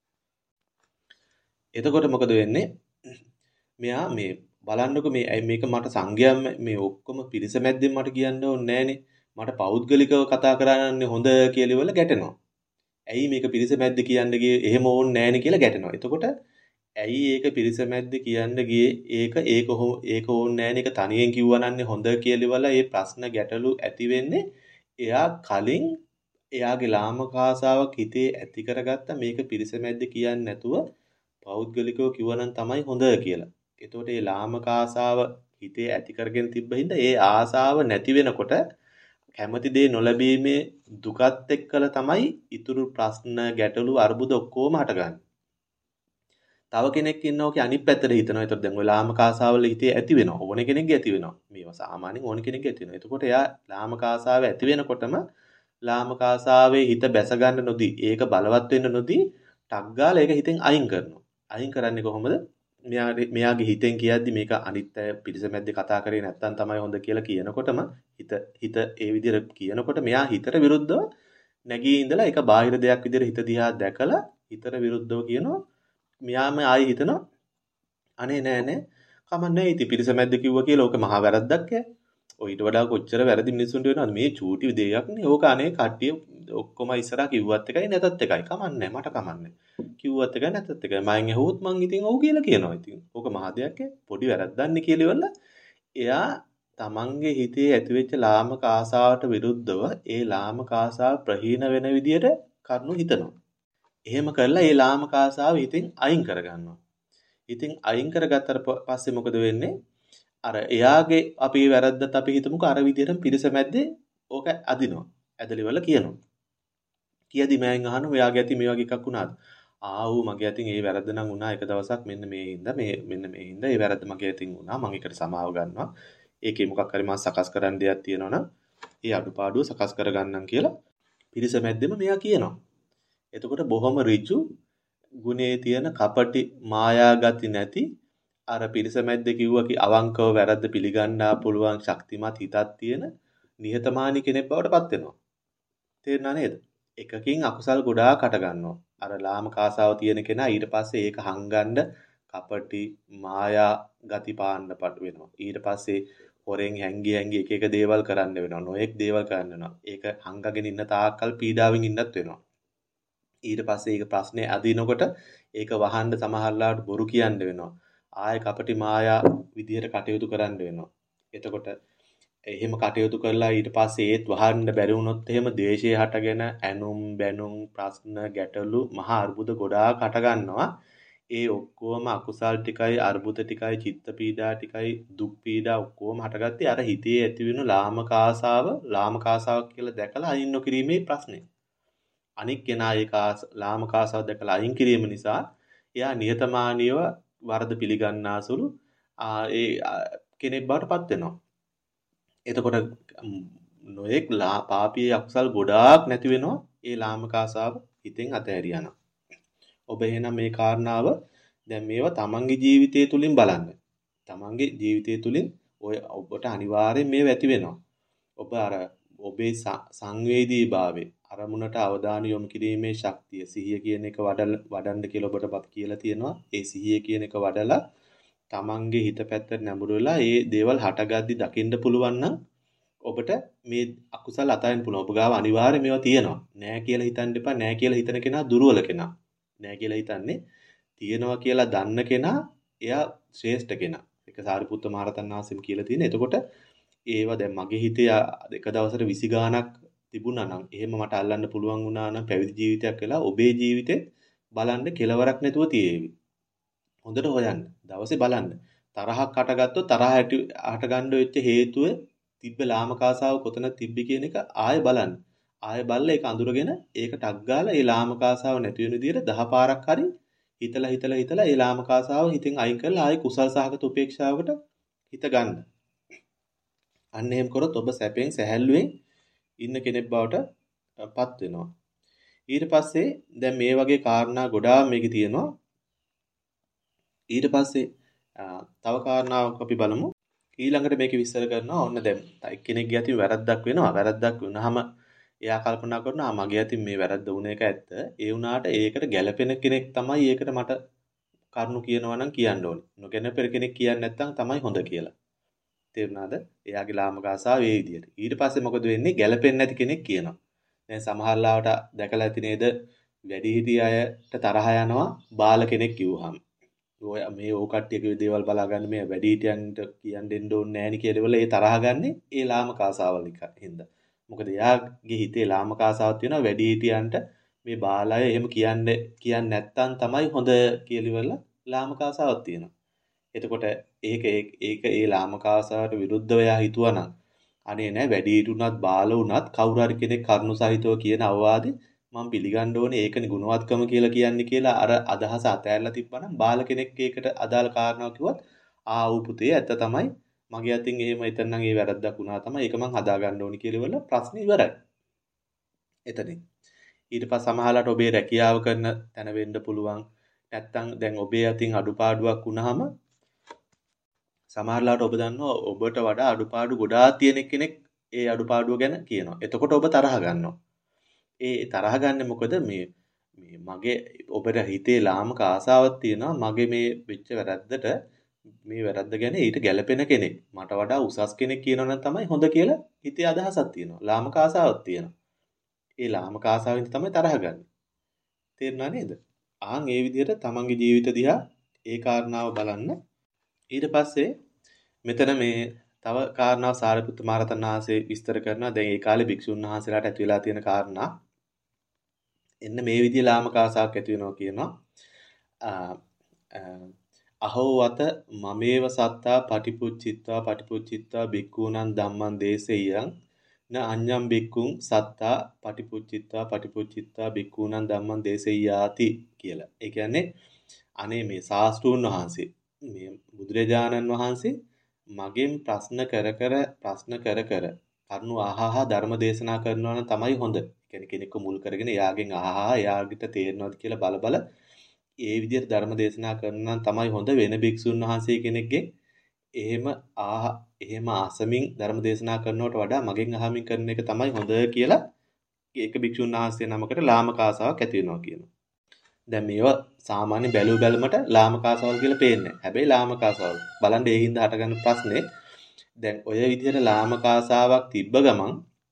එතකොට මොකද වෙන්නේ? මෙයා මේ බලන්නකො මේ මේක මට සංගයම් මේ ඔක්කොම පිරිස මැද්දෙන් මට කියන්න ඕනේ නෑනේ. මට පෞද්ගලිකව කතා කරන්නේ හොඳ කියලා ඉවල ගැටෙනවා. ඇයි මේක පිරිස මැද්ද කියන්න ගියේ එහෙම ඕනේ නෑනේ කියලා ගැටෙනවා. එතකොට ඇයි ඒක පිරිස මැද්ද කියන්න ගියේ ඒක ඒක ඒක ඕනේ නෑනේ ඒක තනියෙන් කිව්වනන්නේ හොඳ කියලා ඉවල මේ ප්‍රශ්න ගැටලු ඇති වෙන්නේ එයා කලින් එයාගේ ලාමක ආසාවක් හිතේ ඇති කරගත්ත මේක පිරිස මැද්ද කියන්නේ නැතුව පෞද්ගලිකව කිව්වනම් තමයි හොඳ කියලා. එතකොට මේ ලාමක ආසාව හිතේ ඇති කරගෙන තිබ්බ හින්දා ඒ ආසාව නැති වෙනකොට කැමති දේ නොලැබීමේ දුකත් එක්කලා තමයි ඊතුරු ප්‍රශ්න ගැටලු අර්බුද ඔක්කොම හටගන්නේ. තව කෙනෙක් ඉන්නෝකේ අනිත් පැත්තට හිතනවා. ඒතකොට දැන් ඔය ලාමක ආසාවල හිතේ ඇති වෙනවා. ඕන කෙනෙක්ගේ ඇති වෙනවා. මේවා සාමාන්‍යයෙන් ඕන කෙනෙක්ගේ ඇති වෙනවා. එතකොට එයා ලාමක ආසාව ඇති වෙනකොටම ලාමක ආසාවේ හිත බැස ගන්න නොදී ඒක බලවත් වෙන්න නොදී ටක් ගාලා ඒක හිතෙන් අයින් කරනවා. අයින් කරන්නේ කොහොමද? මෙයාගේ මෙයාගේ හිතෙන් කියද්දි මේක අනිත් අය පිරිස මැද්දේ කතා කරේ නැත්තම් තමයි හොඳ කියලා කියනකොටම හිත හිත ඒ විදිහට කියනකොට මෙයා හිතට විරුද්ධව නැගී ඉඳලා ඒක බාහිර දෙයක් විදිහට හිත දිහා දැකලා හිතට විරුද්ධව කියනවා. මෙයාම ආයි හිතනවා අනේ නෑ නෑ කමන්නේ ඉතින් පිරිස මැද්ද කිව්වා කියලා ඕක මහා වැරද්දක් ඈ. ඔය ඊට වඩා කොච්චර වැරදි මිනිස්සුන්ට වෙනවද මේ චූටි දෙයක් නේ. ඕක අනේ කට්ටිය ඔක්කොම ඉස්සරහා කිව්වත් එකයි නැතත් එකයි. කමන්නේ මට කමන්නේ. කිව්වත් එකයි නැතත් එකයි. මම ඇහුවොත් මං ඉතින් ඔව් කියලා කියනවා. ඉතින් ඕක මහා දෙයක් ඈ. පොඩි වැරද්දක්නේ කියලා ඉවරලා එයා තමන්ගේ හිතේ ඇතිවෙච්ච ලාමක ආසාවට විරුද්ධව ඒ ලාමක ආසාව ප්‍රහීන වෙන විදියට කරුණු හිතනවා. එහෙම කරලා ඒ ලාමක ආසාව හිතෙන් අයින් කරගන්නවා. ඉතින් අයින් කරගත්තට පස්සේ මොකද වෙන්නේ? අර එයාගේ අපි වැරද්දත් අපි හිතමුකෝ අර විදිහටම පිරිස මැද්දේ ඕක අදිනවා. ඇදලිවල කියනවා. කියදි මෑන් අහන ඔයාගේ ඇති මේ වගේ එකක් වුණාද? ආ ඌ මගේ අතින් ඒ වැරද්ද නම් වුණා එක දවසක් මෙන්න මේ හින්දා මේ මෙන්න මේ හින්දා ඒ වැරද්ද මගේ අතින් වුණා. මම ඒකට සමාව ගන්නවා. ඒකේ මොකක් හරි මම සකස් කරන්න දෙයක් තියෙනවා නම් ඒ අඩුපාඩුව සකස් කරගන්නම් කියලා පිරිස මැද්දෙම මෙයා කියනවා. එතකොට බොහොම ඍජු ගුණේ තියෙන කපටි මායාගති නැති අර පිරිස මැද්ද කිව්වා කි අවංකව වැරද්ද පිළිගන්නා පුළුවන් ශක්තිමත් හිතක් තියෙන නිහතමානී කෙනෙක් බවට පත් වෙනවා. තේරුණා නේද? එකකින් අකුසල් ගොඩාක් හට ගන්නවා. අර ලාමක ආසාව තියෙන කෙනා ඊට පස්සේ ඒක හංගන්න කපටි මායා ගති පාන්න පට වෙනවා. ඊට පස්සේ හොරෙන් හැංගි හැංගි එක එක දේවල් කරන්න වෙනවා. නොඑක් දේවල් කරන්න වෙනවා. ඒක හංගගෙන ඉන්න තාක්කල් පීඩාවෙන් ඉන්නත් වෙනවා. ඊට පස්සේ ඒක ප්‍රශ්නේ අදිනකොට ඒක වහන්න සමහරලාට බොරු කියන්න වෙනවා. ආයෙ කපටි මායා විදියට කටයුතු කරන්න වෙනවා. එතකොට එහෙම කටයුතු කරලා ඊට පස්සේ ඒත් වහන්න බැරි වුණොත් එහෙම ද්වේෂය හටගෙන ඇනුම් බැනුම් ප්‍රශ්න ගැටලු මහා අර්බුද ගොඩාක් හට ගන්නවා. ඒ ඔක්කොම අකුසල් ටිකයි අර්බුද ටිකයි චිත්ත පීඩා ටිකයි දුක් පීඩා ඔක්කොම හටගත්තේ අර හිතේ ඇති වෙන ලාමක ආසාව ලාමක ආසාවක් කියලා දැකලා අයින් නොකිරීමේ ප්‍රශ්නේ. අනික් කෙනා ඒක ලාමක ආසාව දැකලා අයින් කිරීම නිසා එයා නිහතමානීව වරද පිළිගන්නාසුළු ඒ කෙනෙක් බවට පත් වෙනවා. එතකොට නොඑක් පාපී අකුසල් ගොඩාක් නැති වෙනවා ඒ ලාමක ආසාව හිතෙන් අතහැරියානම්. ඔබ එහෙනම් මේ කාරණාව දැන් මේවා තමන්ගේ ජීවිතය තුලින් බලන්න. තමන්ගේ ජීවිතය තුලින් ඔය ඔබට අනිවාර්යෙන් මේව ඇති වෙනවා. ඔබ අර ඔබේ සංවේදීභාවය අරමුණට අවධානය යොමු කිරීමේ ශක්තිය සිහිය කියන එක වඩන්න කියලා ඔබට බත් කියලා තියෙනවා. ඒ සිහිය කියන එක වඩලා තමන්ගේ හිත පැත්තට නැඹුරු වෙලා ඒ දේවල් හටගද්දි දකින්න පුළුවන් නම් ඔබට මේ අකුසල අතරින් පුළුවන්. ඔබ ගාව අනිවාර්යයෙන් මේවා තියෙනවා. නෑ කියලා හිතන්න එපා. නෑ කියලා හිතන කෙනා දුර්වල කෙනා. නෑ කියලා හිතන්නේ තියෙනවා කියලා දන්න කෙනා එයා ශ්‍රේෂ්ඨ කෙනා. ඒක සාරිපුත්ත මහරහතන් වහන්සේම කියලා තියෙන. එතකොට ඒවා දැන් මගේ හිතේ එක දවසට විසි ගාණක් තිබුණා නම් එහෙම මට අල්ලන්න පුළුවන් වුණා නම් පැවිදි ජීවිතයක් වෙලා ඔබේ ජීවිතේ බලන්න කෙලවරක් නැතුව තියෙවි. හොඳට හොයන්න. දවසේ බලන්න. තරහක් හටගත්තොත් තරහ හට ගන්න වෙච්ච හේතුව තිබ්බ ලාමක ආසාව කොතනද තිබ්බේ කියන එක ආයෙ බලන්න. ආයෙ බලලා ඒක අඳුරගෙන ඒක ටක් ගාලා ඒ ලාමක ආසාව නැති වෙන විදිහට දහ පාරක් හරි හිතලා හිතලා හිතලා ඒ ලාමක ආසාව හිතෙන් අයින් කරලා ආයෙ කුසල් සහගත උපේක්ෂාවකට හිත ගන්න. අන්න එහෙම කරොත් ඔබ සැපෙන් සැහැල්ලුවෙන් ඉන්න කෙනෙක් බවට පත් වෙනවා. ඊට පස්සේ දැන් මේ වගේ කාරණා ගොඩාක් මේකේ තියෙනවා. ඊට පස්සේ තව කාරණාවක් අපි බලමු. ඊළඟට මේක විස්තර කරනවා. ඔන්න දැන් එක්කෙනෙක්ගේ අතින් වැරද්දක් වෙනවා. වැරද්දක් වුණාම එයා කල්පනා කරනවා මගේ අතින් මේ වැරද්ද වුණ එක ඇත්ත. ඒ වුණාට ඒකට ගැළපෙන කෙනෙක් තමයි ඒකට මට කරුණු කියනවා නම් කියන්න ඕනේ. නොගැලපෙන කෙනෙක් කියන්නේ නැත්නම් තමයි හොඳ කියලා. තේරුණාද? එයාගේ ලාමක ආසාව ඒ විදියට. ඊට පස්සේ මොකද වෙන්නේ? ගැළපෙන්නේ නැති කෙනෙක් කියනවා. දැන් සමහර ලාවට දැකලා ඇති නේද? වැඩිහිටි අයට තරහ යනවා බාල කෙනෙක් කිව්වහම. ඔය මේ ඕ කට්ටියගේ දේවල් බලාගන්න මේ වැඩිහිටියන්ට කියන්න දෙන්න ඕනේ නෑනි කියලා ඒ තරහ ගන්නෙ ඒ ලාමක ආසාවල් හින්දා. මොකද එයාගේ හිතේ ලාමක ආසාවක් තියෙනවා වැඩිහිටියන්ට මේ බාලය එහෙම කියන්නේ කියන්නේ නැත්තම් තමයි හොඳ කියලා ලාමක ආසාවක් තියෙනවා. එතකොට ඒක ඒක ඒ ලාමක ආසාවට විරුද්ධව එයා හිතුවනම් අනේ නෑ වැඩිහිටි උනත් බාල උනත් කවුරු හරි කෙනෙක් කරුණු සහිතව කියන අවවාදේ මම පිළිගන්න ඕනේ ඒකනේ ගුණවත්කම කියලා කියන්නේ කියලා අර අදහස අතෑරලා තිබ්බනම් බාල කෙනෙක් ඒකට අදාළ කාරණාව කිව්වත් ආ ඌ පුතේ ඇත්ත තමයි මගේ අතින් එහෙම එතනනම් ඒ වැරද්දක් වුණා තමයි ඒක මං හදා ගන්න ඕනේ කියලා වල ප්‍රශ්නේ ඉවරයි. එතනින් ඊට පස්සේ සමහරලාට ඔබේ රැකියාව කරන තැන වෙන්න පුළුවන්. නැත්තම් දැන් ඔබේ අතින් අඩුපාඩුවක් වුණාම සමහරලාට ඔබ දන්නවා ඔබට වඩා අඩුපාඩු ගොඩාක් තියෙන කෙනෙක් ඒ අඩුපාඩුව ගැන කියනවා. එතකොට ඔබ තරහ ගන්නවා. ඒ තරහ ගන්න මොකද මේ මේ මගේ ඔබට හිතේ ලාමක ආසාවක් තියෙනවා මගේ මේ වෙච්ච වැරද්දට මේ වැරද්ද ගැන ඊට ගැළපෙන කෙනෙක් මට වඩා උසස් කෙනෙක් කියනවා නම් තමයි හොඳ කියලා හිතේ අදහසක් තියෙනවා. ලාමක ආසාවක් තියෙනවා. ඒ ලාමක ආසාවෙන් තමයි තරහ ගන්න. තේරුණා නේද? ආන් ඒ විදිහට තමන්ගේ ජීවිත දිහා ඒ කාරණාව බලන්න. ඊට පස්සේ මෙතන මේ තව කාරණාව සාරිපුත්ත මහරහතන් වහන්සේ විස්තර කරනවා. දැන් ඒ කාලේ භික්ෂුන් වහන්සේලාට ඇති වෙලා තියෙන කාරණා. එන්න මේ විදිහේ ලාමක ආසාවක් ඇති වෙනවා කියනවා. අහෝ වත මමේව සත්තා පටිපුච්චිත්වා පටිපුච්චිත්වා භික්ඛූනං ධම්මං දේසෙය්‍යං න අඤ්ඤම් බික්කුං සත්තා පටිපුච්චිත්වා පටිපුච්චිත්වා බික්කුණං ධම්මං දේශෙය්‍යාති කියලා. ඒ කියන්නේ අනේ මේ ශාස්ත්‍රූන් වහන්සේ මේ බුදුරජාණන් වහන්සේ මගෙන් ප්‍රශ්න කර කර ප්‍රශ්න කර කර කරුණු අහහා ධර්ම දේශනා කරනවා නම් තමයි හොඳ. ඒ කියන්නේ කෙනෙක්ව මුල් කරගෙන එයාගෙන් අහහා එයාට තේරෙනවද කියලා බල බල ඒ විදිහට ධර්ම දේශනා කරනවා නම් තමයි හොඳ. වෙන භික්ෂුන් වහන්සේ කෙනෙක්ගෙන් එහෙම ආහ එහෙම අසමින් ධර්ම දේශනා කරනවට වඩා මගෙන් අහමින් කරන එක තමයි හොඳ කියලා ඒක භික්ෂුන් වහන්සේ නමකට ලාමක ආසාවක් ඇති වෙනවා කියනවා. දැන් මේවා සාමාන්‍ය බැලු බැලමට ලාමක ආසාවල් කියලා පේන්නේ නැහැ. හැබැයි ලාමක ආසාවල්. බලන්න ඒ හින්දා හටගන්න ප්‍රශ්නේ දැන් ඔය විදිහට ලාමක ආසාවක් තිබ්බ ගමන්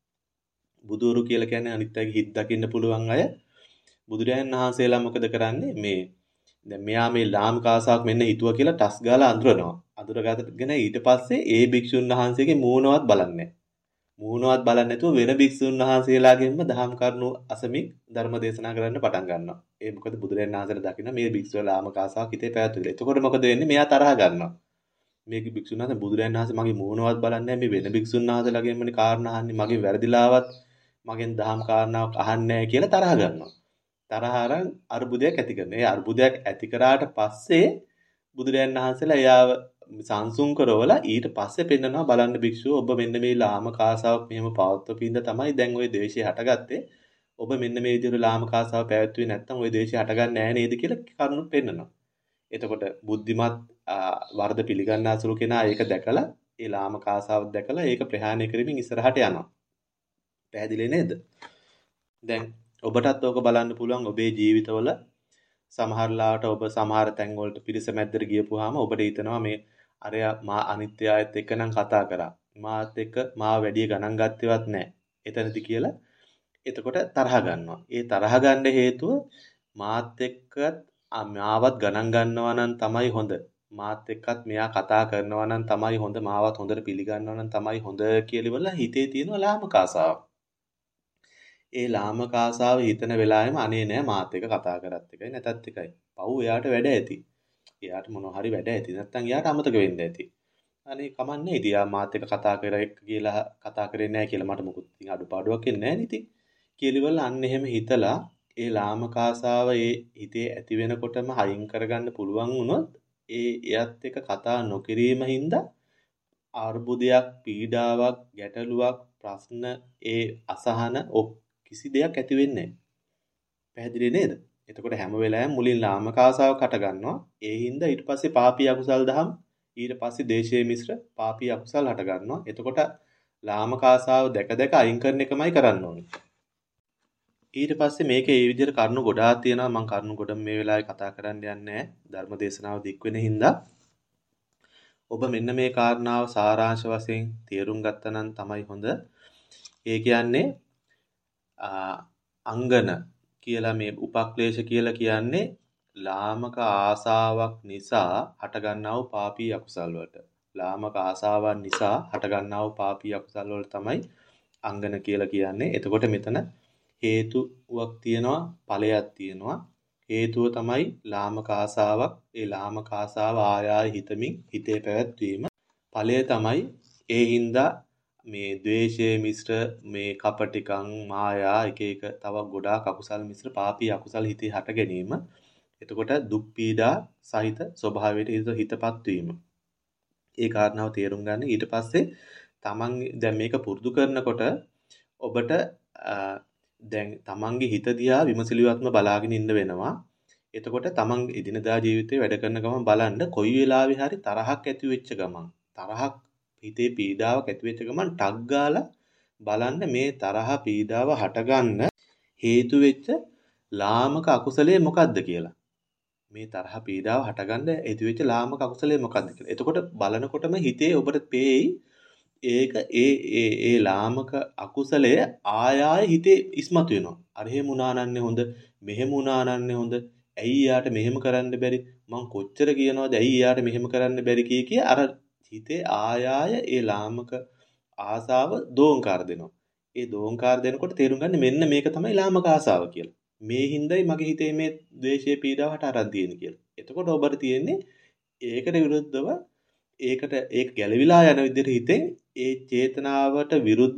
බුදුරු කියලා කියන්නේ අනිත් අයගේ හිත දකින්න පුළුවන් අය. බුදුරයන් වහන්සේලා මොකද කරන්නේ මේ දැන් මෙයා මේ ලාමක ආසාවක් මෙන්න හිතුවා කියලා ටස් ගාලා අඳුරනවා. අඳුරගත්තගෙන ඊට පස්සේ ඒ භික්ෂුන් වහන්සේගේ මූණවත් බලන්නේ මූණවත් බලන්නේ නැතුව වෙන භික්ෂුන් වහන්සේලාගෙන්ම දහම් කරුණු අසමින් ධර්ම දේශනා කරන්න පටන් ගන්නවා. ඒ මොකද බුදුරයන් වහන්සේලා දකින්න මේ භික්ෂුව ලාමක ආසාවක් හිතේ පැවැත්විලා. එතකොට මොකද වෙන්නේ? මෙයා තරහ ගන්නවා. මේක භික්ෂුන් වහන්සේ බුදුරයන් වහන්සේ මගේ මූණවත් බලන්නේ මේ වෙන භික්ෂුන් වහන්සේලාගෙන්මනේ කාරණා අහන්නේ. මගේ වැරදිලාවත් මගෙන් දහම් කාරණාවක් අහන්නේ නැහැ කියලා තරහ ගන්නවා. තරහ අරන් අර්බුදයක් ඇති කරනවා. ඒ අර්බුදයක් ඇති කරාට පස්සේ බුදුරයන් වහන්සේලා එයාව සංසුන් කරවලා ඊට පස්සේ පෙන්නනවා බලන්න භික්ෂුව ඔබ මෙන්න මේ ලාමක ආසාවක් මෙහෙම පවත්වපින්ද තමයි දැන් ওই ද්වේෂය හටගත්තේ. ඔබ මෙන්න මේ විදිහට ලාමක ආසාව පැවැත්වුවේ නැත්නම් ওই ද්වේෂය හටගන්නේ නැහැ නේද කියලා කරුණු පෙන්නනවා. එතකොට බුද්ධිමත් වර්ධ පිළිගන්න අසුරු කෙනා ඒක දැකලා ඒ ලාමක ආසාව දැකලා ඒක ප්‍රහාණය කරමින් ඉස්සරහට යනවා. පැහැදිලි නේද? දැන් ඔබටත් ඕක බලන්න පුළුවන් ඔබේ ජීවිතවල සමහර ලාවට ඔබ සමහර තැන් වලට පිරිස මැද්දට ගියපුවාම ඔබට හිතෙනවා මේ අරයා මා අනිත්‍ය ආයත් එක්ක නම් කතා කරා. මාත් එක්ක මාව වැඩි ගණන් ගත්තේවත් නැහැ. එතනදි කියලා එතකොට තරහ ගන්නවා. ඒ තරහ ගන්න හේතුව මාත් එක්කත් මාවත් ගණන් ගන්නවා නම් තමයි හොඳ. මාත් එක්කත් මෙයා කතා කරනවා නම් තමයි හොඳ. මාවත් හොඳට පිළිගන්නවා නම් තමයි හොඳ කියලා හිතේ තියෙන ලාමක ආසාව. ඒ ලාමක ආසාව හිතන වෙලාවෙම අනේ නෑ මාත් එක්ක කතා කරත් එකයි නැතත් එකයි. පව් එයාට වැඩ ඇති. එයාට මොනවා හරි වැඩ ඇති. නැත්තම් එයාට අමතක වෙන්න ඇති. අනේ කමන්නේ ඉතින් යා මාත් එක්ක කතා කරේ කියලා කතා කරේ නැහැ කියලා මට මොකුත් ඉතින් අඩුපාඩුවක් එන්නේ නැහැ නේ ඉතින්. කියලිවල අන්න එහෙම හිතලා ඒ ලාමක ආසාව ඒ හිතේ ඇති වෙනකොටම හයින් කරගන්න පුළුවන් වුණොත් ඒ එයත් එක්ක කතා නොකිරීම හින්දා අර්බුදයක්, පීඩාවක්, ගැටලුවක්, ප්‍රශ්න, ඒ අසහන කිසි දෙයක් ඇති වෙන්නේ නැහැ. පැහැදිලි නේද? එතකොට හැම වෙලාවෙම මුලින් ලාමක ආසාවක් හට ගන්නවා. ඒ හින්දා ඊට පස්සේ පාපී අකුසල් දහම් ඊට පස්සේ දේශයේ මිශ්‍ර පාපී අකුසල් හට ගන්නවා. එතකොට ලාමක ආසාව දැක දැක අයින් කරන එකමයි කරන්න ඕනේ. ඊට පස්සේ මේකේ මේ විදිහට කරුණු ගොඩාක් තියෙනවා. මම කරුණු ගොඩ මේ වෙලාවේ කතා කරන්න යන්නේ නැහැ. ධර්ම දේශනාව දික් වෙන හින්දා ඔබ මෙන්න මේ කාරණාව සාරාංශ වශයෙන් තේරුම් ගත්තා නම් තමයි හොඳ. ඒ කියන්නේ අංගන කියලා මේ උපක්ලේශ කියලා කියන්නේ ලාමක ආසාවක් නිසා හටගන්නා වූ පාපී අකුසල් වලට. ලාමක ආසාවන් නිසා හටගන්නා වූ පාපී අකුසල් වලට තමයි අංගන කියලා කියන්නේ. එතකොට මෙතන හේතුවක් තියෙනවා ඵලයක් තියෙනවා. හේතුව තමයි ලාමක ආසාවක්. ඒ ලාමක ආසාව ආය ආය හිතමින් හිතේ පැවැත්වීම. ඵලය තමයි ඒ හින්දා මේ ද්වේෂයේ මිශ්‍ර මේ කපටිකම් මායා එක එක තව ගොඩාක් අකුසල් මිශ්‍ර පාපී අකුසල් හිතේ හට ගැනීම. එතකොට දුක් පීඩා සහිත ස්වභාවයට හිතපත් වීම. ඒ කාරණාව තේරුම් ගන්න. ඊට පස්සේ තමන් දැන් මේක පුරුදු කරනකොට ඔබට දැන් තමන්ගේ හිත දිහා විමසිලිවත්ම බලාගෙන ඉන්න වෙනවා. එතකොට තමන් එදිනදා ජීවිතේ වැඩ කරන ගමන් බලන්න කොයි වෙලාවෙ හරි තරහක් ඇති වෙච්ච ගමන් තරහක් හිතේ පීඩාවක් ඇති වෙච්ච ගමන් ටක් ගාලා බලන්න මේ තරහ පීඩාව හටගන්න හේතු වෙච්ච ලාමක අකුසලයේ මොකද්ද කියලා. මේ තරහ පීඩාව හටගන්න හේතු වෙච්ච ලාමක අකුසලයේ මොකද්ද කියලා. එතකොට බලනකොටම හිතේ ඔබට පේයි ඒක ඒ ඒ ඒ ලාමක අකුසලය ආය ආය හිතේ ඉස්මතු වෙනවා. අර එහෙම උනානන්නේ හොඳ, මෙහෙම උනානන්නේ හොඳ. ඇයි යාට මෙහෙම කරන්න බැරි? මං කොච්චර කියනවද ඇයි යාට මෙහෙම කරන්න බැරි කිය කිය අර හිතේ ආය ආය ඒ ලාමක ආසාව දෝංකාර දෙනවා. ඒ දෝංකාර දෙනකොට තේරුම් ගන්න මෙන්න මේක තමයි ලාමක ආසාව කියලා. මේ හින්දායි මගේ හිතේ මේ ද්වේෂයේ පීඩාවට අරන් තියෙන්නේ කියලා. එතකොට ඔබට තියෙන්නේ ඒකට විරුද්ධව ඒකට ඒක ගැළවිලා යන විදිහට හිතෙන් ඒ චේතනාවට විරුද්ධ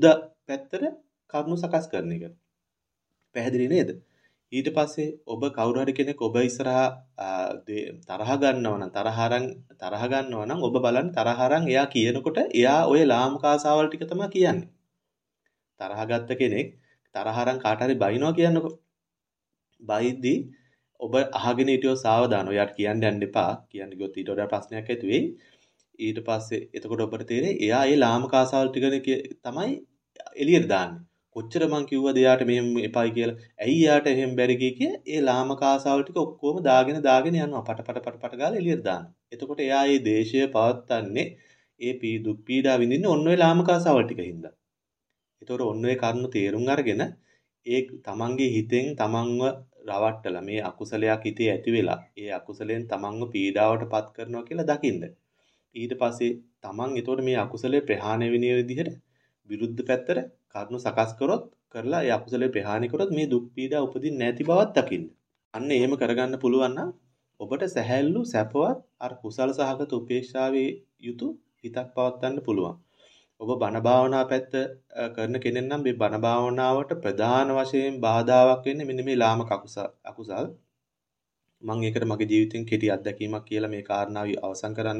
පැත්තට කරුණු සකස් කරන එක. පැහැදිලි නේද? ඊට පස්සේ ඔබ කවුරු හරි කෙනෙක් ඔබ ඉස්සරහා තරහ ගන්නවා නම් තරහ අරන් තරහ ගන්නවා නම් ඔබ බලන්න තරහ අරන් එයා කියනකොට එයා ওই ලාමක ආසාවල් ටික තමයි කියන්නේ. තරහ ගත්ත කෙනෙක් තරහ අරන් කාට හරි බයිනවා කියන්නකො. බයිද්දී ඔබ අහගෙන හිටියෝ සාවධානව. එයාට කියන්න යන්න එපා. කියන්න ගියොත් ඊට වඩා ප්‍රශ්නයක් ඇති වෙයි. ඊට පස්සේ එතකොට ඔබට තේරෙයි එයා ඒ ලාමක ආසාවල් ටික තමයි එළියට දාන්නේ. කොච්චර මං කිව්වද එයාට මෙහෙම එපයි කියලා. ඇයි එයාට එහෙම බැරි කිය ඒ ලාමක ආසාවල් ටික ඔක්කොම දාගෙන දාගෙන යනවා. පට පට පට පට ගාලා එළියට දානවා. එතකොට එයා මේ දේශය පවත්න්නේ ඒ පී දුක් පීඩා විඳින්නේ ඔන්න ඔය ලාමක ආසාවල් ටික හින්දා. එතකොට ඔන්න ඔය කරුණු තේරුම් අරගෙන ඒ තමන්ගේ හිතෙන් තමන්ව රවට්ටලා මේ අකුසලයක් හිතේ ඇති වෙලා ඒ අකුසලෙන් තමන්ව පීඩාවට පත් කරනවා කියලා දකින්න. ඊට පස්සේ තමන් එතකොට මේ අකුසලේ ප්‍රහාණය වෙන විදිහට විරුද්ධ පැත්තට කරුණු සකස් කරොත් කරලා ඒ අකුසලේ ප්‍රහාණය කරොත් මේ දුක් පීඩා උපදින්නේ නැති බවක් දකින්න. අන්න එහෙම කරගන්න පුළුවන් නම් ඔබට සැහැල්ලු සැපවත් අර කුසල සහගත උපේක්ෂාවේ යුතු හිතක් පවත්වන්න පුළුවන්. ඔබ බණ භාවනා පැත්ත කරන කෙනෙක් නම් මේ බණ භාවනාවට ප්‍රධාන වශයෙන් බාධාවක් වෙන්නේ මෙන්න මේ ලාමක අකුසල්. මම ඒකට මගේ ජීවිතෙන් කෙටි අත්දැකීමක් කියලා මේ කාරණාව අවසන් කරන්න.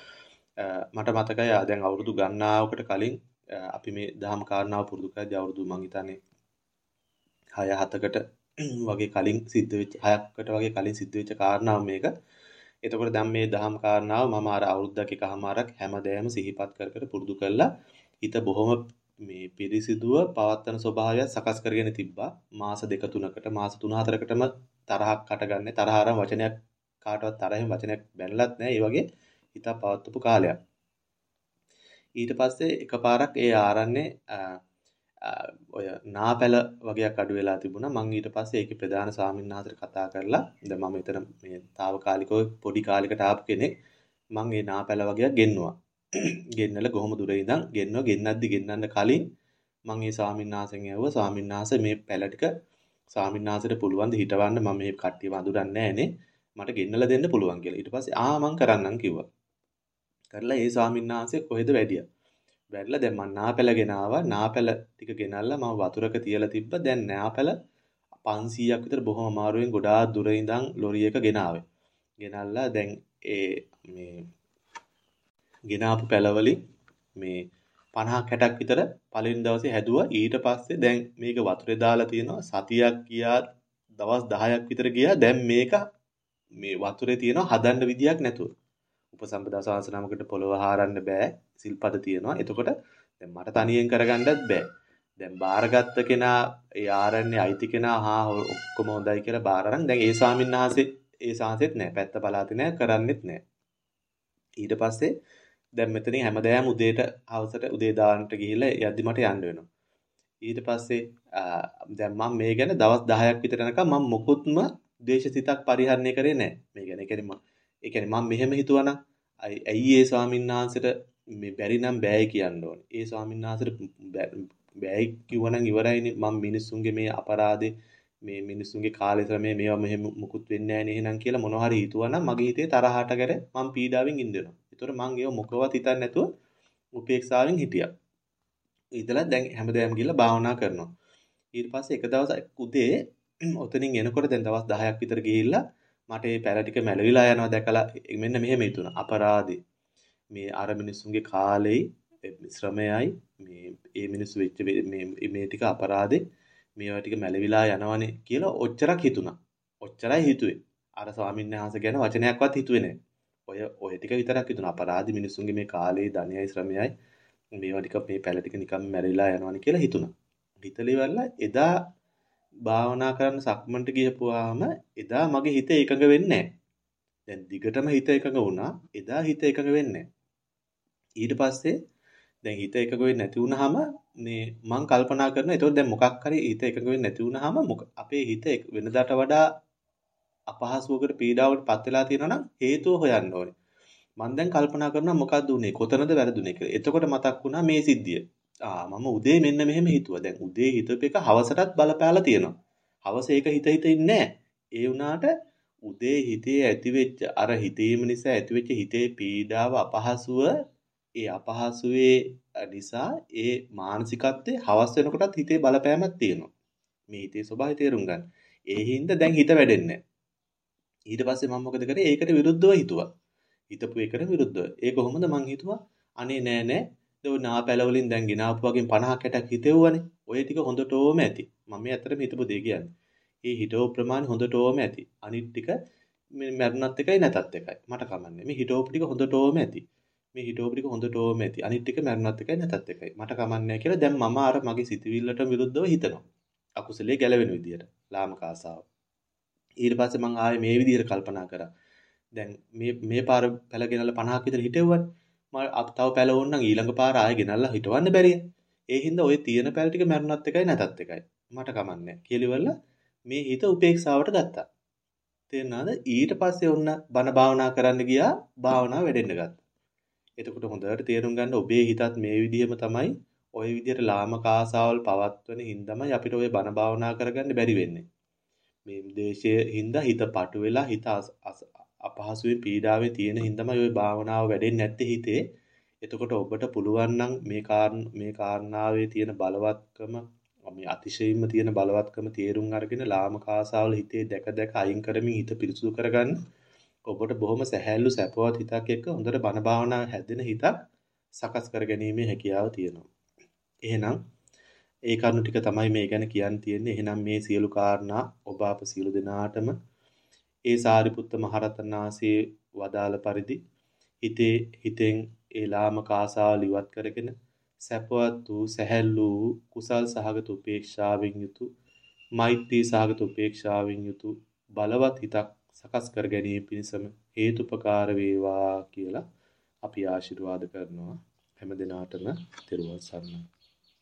මට මතකයි දැන් අවුරුදු ගණනාවකට කලින් අපි මේ දහම් කාරණාව පුරුදු කරද්දී අවුරුදු මං හිතන්නේ හය හතකට වගේ කලින් සිද්ධ වෙච්ච හයකට වගේ කලින් සිද්ධ වෙච්ච කාරණාව මේක. එතකොට දැන් මේ දහම් කාරණාව මම අර අවුරුද්දක එකමාරක් හැමදේම සිහිපත් කර කර පුරුදු කරලා හිත බොහොම මේ පිරිසිදුව පවත්තන ස්වභාවය සකස් කරගෙන තිබ්බා. මාස දෙක තුනකට මාස තුන හතරකටම තරහක් හටගන්නේ තරහ ආරම් වචනයක් කාටවත් තරහෙන් වචනයක් බැනලත් නැහැ. ඒ වගේ හිත පවත්වපු කාලයක්. ඊට පස්සේ එකපාරක් ඒ ආරන්නේ ඔය නාපැල වගේක් අඩු වෙලා තිබුණා. මම ඊට පස්සේ ඒකේ ප්‍රධාන ස්වාමීන් වහන්සේට කතා කරලා දැන් මම එතන මේ తాවකාලිකව පොඩි කාලයකට ආපු කෙනෙක් මම ඒ නාපැල වගේක් ගෙන්නුවා. ගෙන්නලා කොහොම දුර ඉඳන් ගෙන්නුවා. ගෙන්නද්දි ගෙන්නන්න කලින් මම ඒ ස්වාමීන් වහන්සේගෙන් ඇහුවා ස්වාමීන් වහන්සේ මේ පැල ටික ස්වාමීන් වහන්සේට පුළුවන් ද හිටවන්න මම මේ කට්ටිය වඳුරන්නේ නැහනේ. මට ගෙන්නලා දෙන්න පුළුවන් කියලා. ඊට පස්සේ ආ මං කරන්නම් කිව්වා. කරලා ඒ ස්වාමීන් වහන්සේ කොහෙද වැඩියා? වැඩිලා දැන් මම නාපැල ගෙනාවා. නාපැල ටික ගෙනල්ලා මම වතුරක තියලා තිබ්බා. දැන් නාපැල පන්සීයක් විතර බොහොම අමාරුවෙන් ගොඩාක් දුර ඉඳන් ලොරි එක ගෙනාවේ. ගෙනල්ලා දැන් ඒ මේ ගෙනාපු පැලවලින් මේ පනහක් හැටක් විතර පළවෙනි දවසේ හැදුවා. ඊට පස්සේ දැන් මේක වතුරේ දාලා තියෙනවා. සතියක් ගියා දවස් දහයක් විතර ගියා. දැන් මේක මේ වතුරේ තියෙනවා හදන්න විදියක් නැතුව. උපසම්පදා ශාසනමකට පොළව හාරන්න බෑ. සිල්පද තියෙනවා. එතකොට දැන් මට තනියෙන් කරගන්නත් බෑ. දැන් බාරගත්ත කෙනා ඒ ආරන්නේ අයිති කෙනා හා ඔක්කොම හොඳයි කියලා බාර අරන් දැන් ඒ ස්වාමීන් වහන්සේ ඒ සාංශෙත් නෑ. පැත්ත බලාතේ නෑ. කරන්නෙත් නෑ. ඊට පස්සේ දැන් මෙතනින් හැමදාම උදේට හවසට උදේ දාන්නට ගිහිල්ලා යද්දි මට යන්න වෙනවා. ඊට පස්සේ දැන් මම මේ ගැන දවස් දහයක් විතර යනකම් මම මොකුත්ම ද්වේෂසිතක් පරිහරණය කරේ නැහැ. මේ ගැන ඒ කියන්නේ මම ඒ කියන්නේ මම මෙහෙම හිතුවනම් ඇයි ඒ ස්වාමීන් වහන්සේට මේ බැරි නම් බෑයි කියන්න ඕනේ. ඒ ස්වාමීන් වහන්සේට බෑයි කිව්වනම් ඉවරයිනේ. මම මිනිස්සුන්ගේ මේ අපරාධේ මේ මිනිස්සුන්ගේ කාලේ ශ්‍රමයේ මේවා මෙහෙම මුකුත් වෙන්නේ නැහැ නේ එහෙනම් කියලා මොනවා හරි හිතුවනම් මගේ හිතේ තරහට කර මම පීඩාවෙන් ඉඳිනවා. ඒතර මං ඒව මොකවත් හිතන්නේ නැතුව උපේක්ෂාවෙන් හිටියා. ඉතලා දැන් හැමදාම ගිහලා භාවනා කරනවා. ඊට පස්සේ එක දවසක් උදේ ඔතනින් එනකොට දැන් දවස් දහයක් විතර ගිහිල්ලා මට මේ පැල ටික මැලවිලා යනවා දැකලා මෙන්න මෙහෙම හිතුණා. අපරාධේ මේ අර මිනිස්සුන්ගේ කාලෙයි ශ්‍රමයයි මේ ඒ මිනිස්සු වෙච්ච මේ මේ ටික අපරාධේ මේවා ටික මැලවිලා යනවනේ කියලා ඔච්චරක් හිතුණා. ඔච්චරයි හිතුවේ. අර ස්වාමීන් වහන්සේ ගැන වචනයක්වත් හිතුවේ නැහැ. ඔය ඔය ටික විතරක් හිතුණා. අපරාධි මිනිස්සුන්ගේ මේ කාලේ ධනයයි ශ්‍රමයයි මේවා ටික මේ පැල ටික නිකන් මැරිලා යනවනේ කියලා හිතුණා. හිතලිවලා එදා භාවනා කරන්න සක්මන්ට ගිහපුවාම එදා මගේ හිත එකඟ වෙන්නේ නැහැ. දැන් දිගටම හිත එකඟ වුණා. එදා හිත එකඟ වෙන්නේ නැහැ. ඊට පස්සේ දැන් හිත එකඟ වෙන්නේ නැති වුනහම මේ මං කල්පනා කරනවා ඒතකොට දැන් මොකක් හරි හිත එකඟ වෙන්නේ නැති වුනහම අපේ හිත වෙනදාට වඩා අපහසුවකට පීඩාවකට පත් වෙලා තියෙනවා නම් හේතුව හොයන්න ඕනේ. මම දැන් කල්පනා කරනවා මොකක්ද උනේ කොතනද වැරදුනේ කියලා. එතකොට මතක් වුණා මේ සිද්ධිය. ආ මම උදේ මෙන්න මෙහෙම හිතුවා. දැන් උදේ හිතපු එක හවසටත් බලපාලා තියෙනවා. හවස ඒක හිත හිත ඉන්නේ ඒ වුණාට උදේ හිතේ ඇතිවෙච්ච අර හිතීම නිසා ඇතිවෙච්ච හිතේ පීඩාව අපහසුව ඒ අපහසුයේ නිසා ඒ මානසිකත්වයේ හවස් වෙනකොටත් හිතේ බලපෑමක් තියෙනවා. මේ හිතේ ස්වභාවය තේරුම් ගන්න. ඒ හින්දා දැන් හිත වැඩෙන්නේ නැහැ. ඊට පස්සේ මම මොකද කරේ? ඒකට විරුද්ධව හිතුවා. හිතපු එකට විරුද්ධව. ඒ කොහොමද මං හිතුවා? අනේ නෑ නෑ. දෝ නාපැල වලින් දැන් ගෙනාපු වගේ පනහක් හැටක් හිතෙව්වනේ. ඔය ටික හොඳටම ඇති. මම මේ ඇත්තටම හිතපු දේ කියන්නේ. ඒ හිතෝ ප්‍රමාණය හොඳටම ඇති. අනිත් ටික මේ මරුණත් එකයි නැතත් එකයි. මට කමන්නේ. මේ හිතෝපු ටික හොඳටම ඇති. මේ හිතෝපු ටික හොඳටම ඇති. අනිත් ටික මරුණත් එකයි නැතත් එකයි. මට කමන්නේ කියලා දැන් මම අර මගේ සිතවිල්ලට විරුද්ධව හිතනවා. අකුසලයේ ගැලවෙන විදියට. ලාමක ආසාව. ඊට පස්සේ මං ආයේ මේ විදිහට කල්පනා කරා. දැන් මේ මේ පාර පැල ගෙනල්ලා පනහක් විතර හිටෙව්වනේ. මම අත් තව පැල ඕන නම් ඊළඟ පාර ආයෙ ගෙනල්ලා හිටවන්න බැරිය. ඒ හින්දා ওই තියෙන පැල ටික මරුණත් එකයි නැතත් එකයි. මට කමන්නේ. කියලා මේ හිත උපේක්ෂාවට ගත්තා. තේරුණාද? ඊට පස්සේ ඔන්න බණ භාවනා කරන්න ගියා. භාවනාව වැඩෙන්න ගත්තා. එතකොට හොඳට තේරුම් ගන්න ඔබේ හිතත් මේ විදිහම තමයි ওই විදිහට ලාමක ආසාවල් පවත්වන හින්දාමයි අපිට ওই බණ භාවනා කරගන්න බැරි වෙන්නේ. මේ දේශයේ හින්දා හිත පටු වෙලා හිත අපහසුවේ පීඩාවේ තියෙන හින්දාමයි ওই භාවනාව වැඩෙන්නේ නැත්තේ හිතේ. එතකොට ඔබට පුළුවන් නම් මේ මේ කාරණාවේ තියෙන බලවත්කම මේ අතිශයින්ම තියෙන බලවත්කම තේරුම් අරගෙන ලාමක ආසාවල හිතේ දැක දැක අයින් කරමින් හිත පිරිසුදු කරගන්න. ඔබට බොහොම සැහැල්ලු සැපවත් හිතක් එක්ක හොඳට බණ භාවනා හැදෙන හිතක් සකස් කරගැනීමේ හැකියාව තියෙනවා. එහෙනම් ඒ කරුණු ටික තමයි මේ ගැන කියන්න තියෙන්නේ. එහෙනම් මේ සියලු කාරණා ඔබ අප සියලු දෙනාටම ඒ සාරිපුත්ත මහරහතන් වහන්සේ වදාළ පරිදි හිතේ හිතෙන් ඒ ලාමක ආසාවල් ඉවත් කරගෙන සැපවත් වූ සැහැල්ලු වූ කුසල් සහගත උපේක්ෂාවෙන් යුතු මෛත්‍රී සහගත උපේක්ෂාවෙන් යුතු බලවත් හිතක් සකස් කර ගැනීම පිණිසම හේතුපකාර වේවා කියලා අපි ආශිර්වාද කරනවා. හැම දිනාටම තෙරුවන් සරණයි.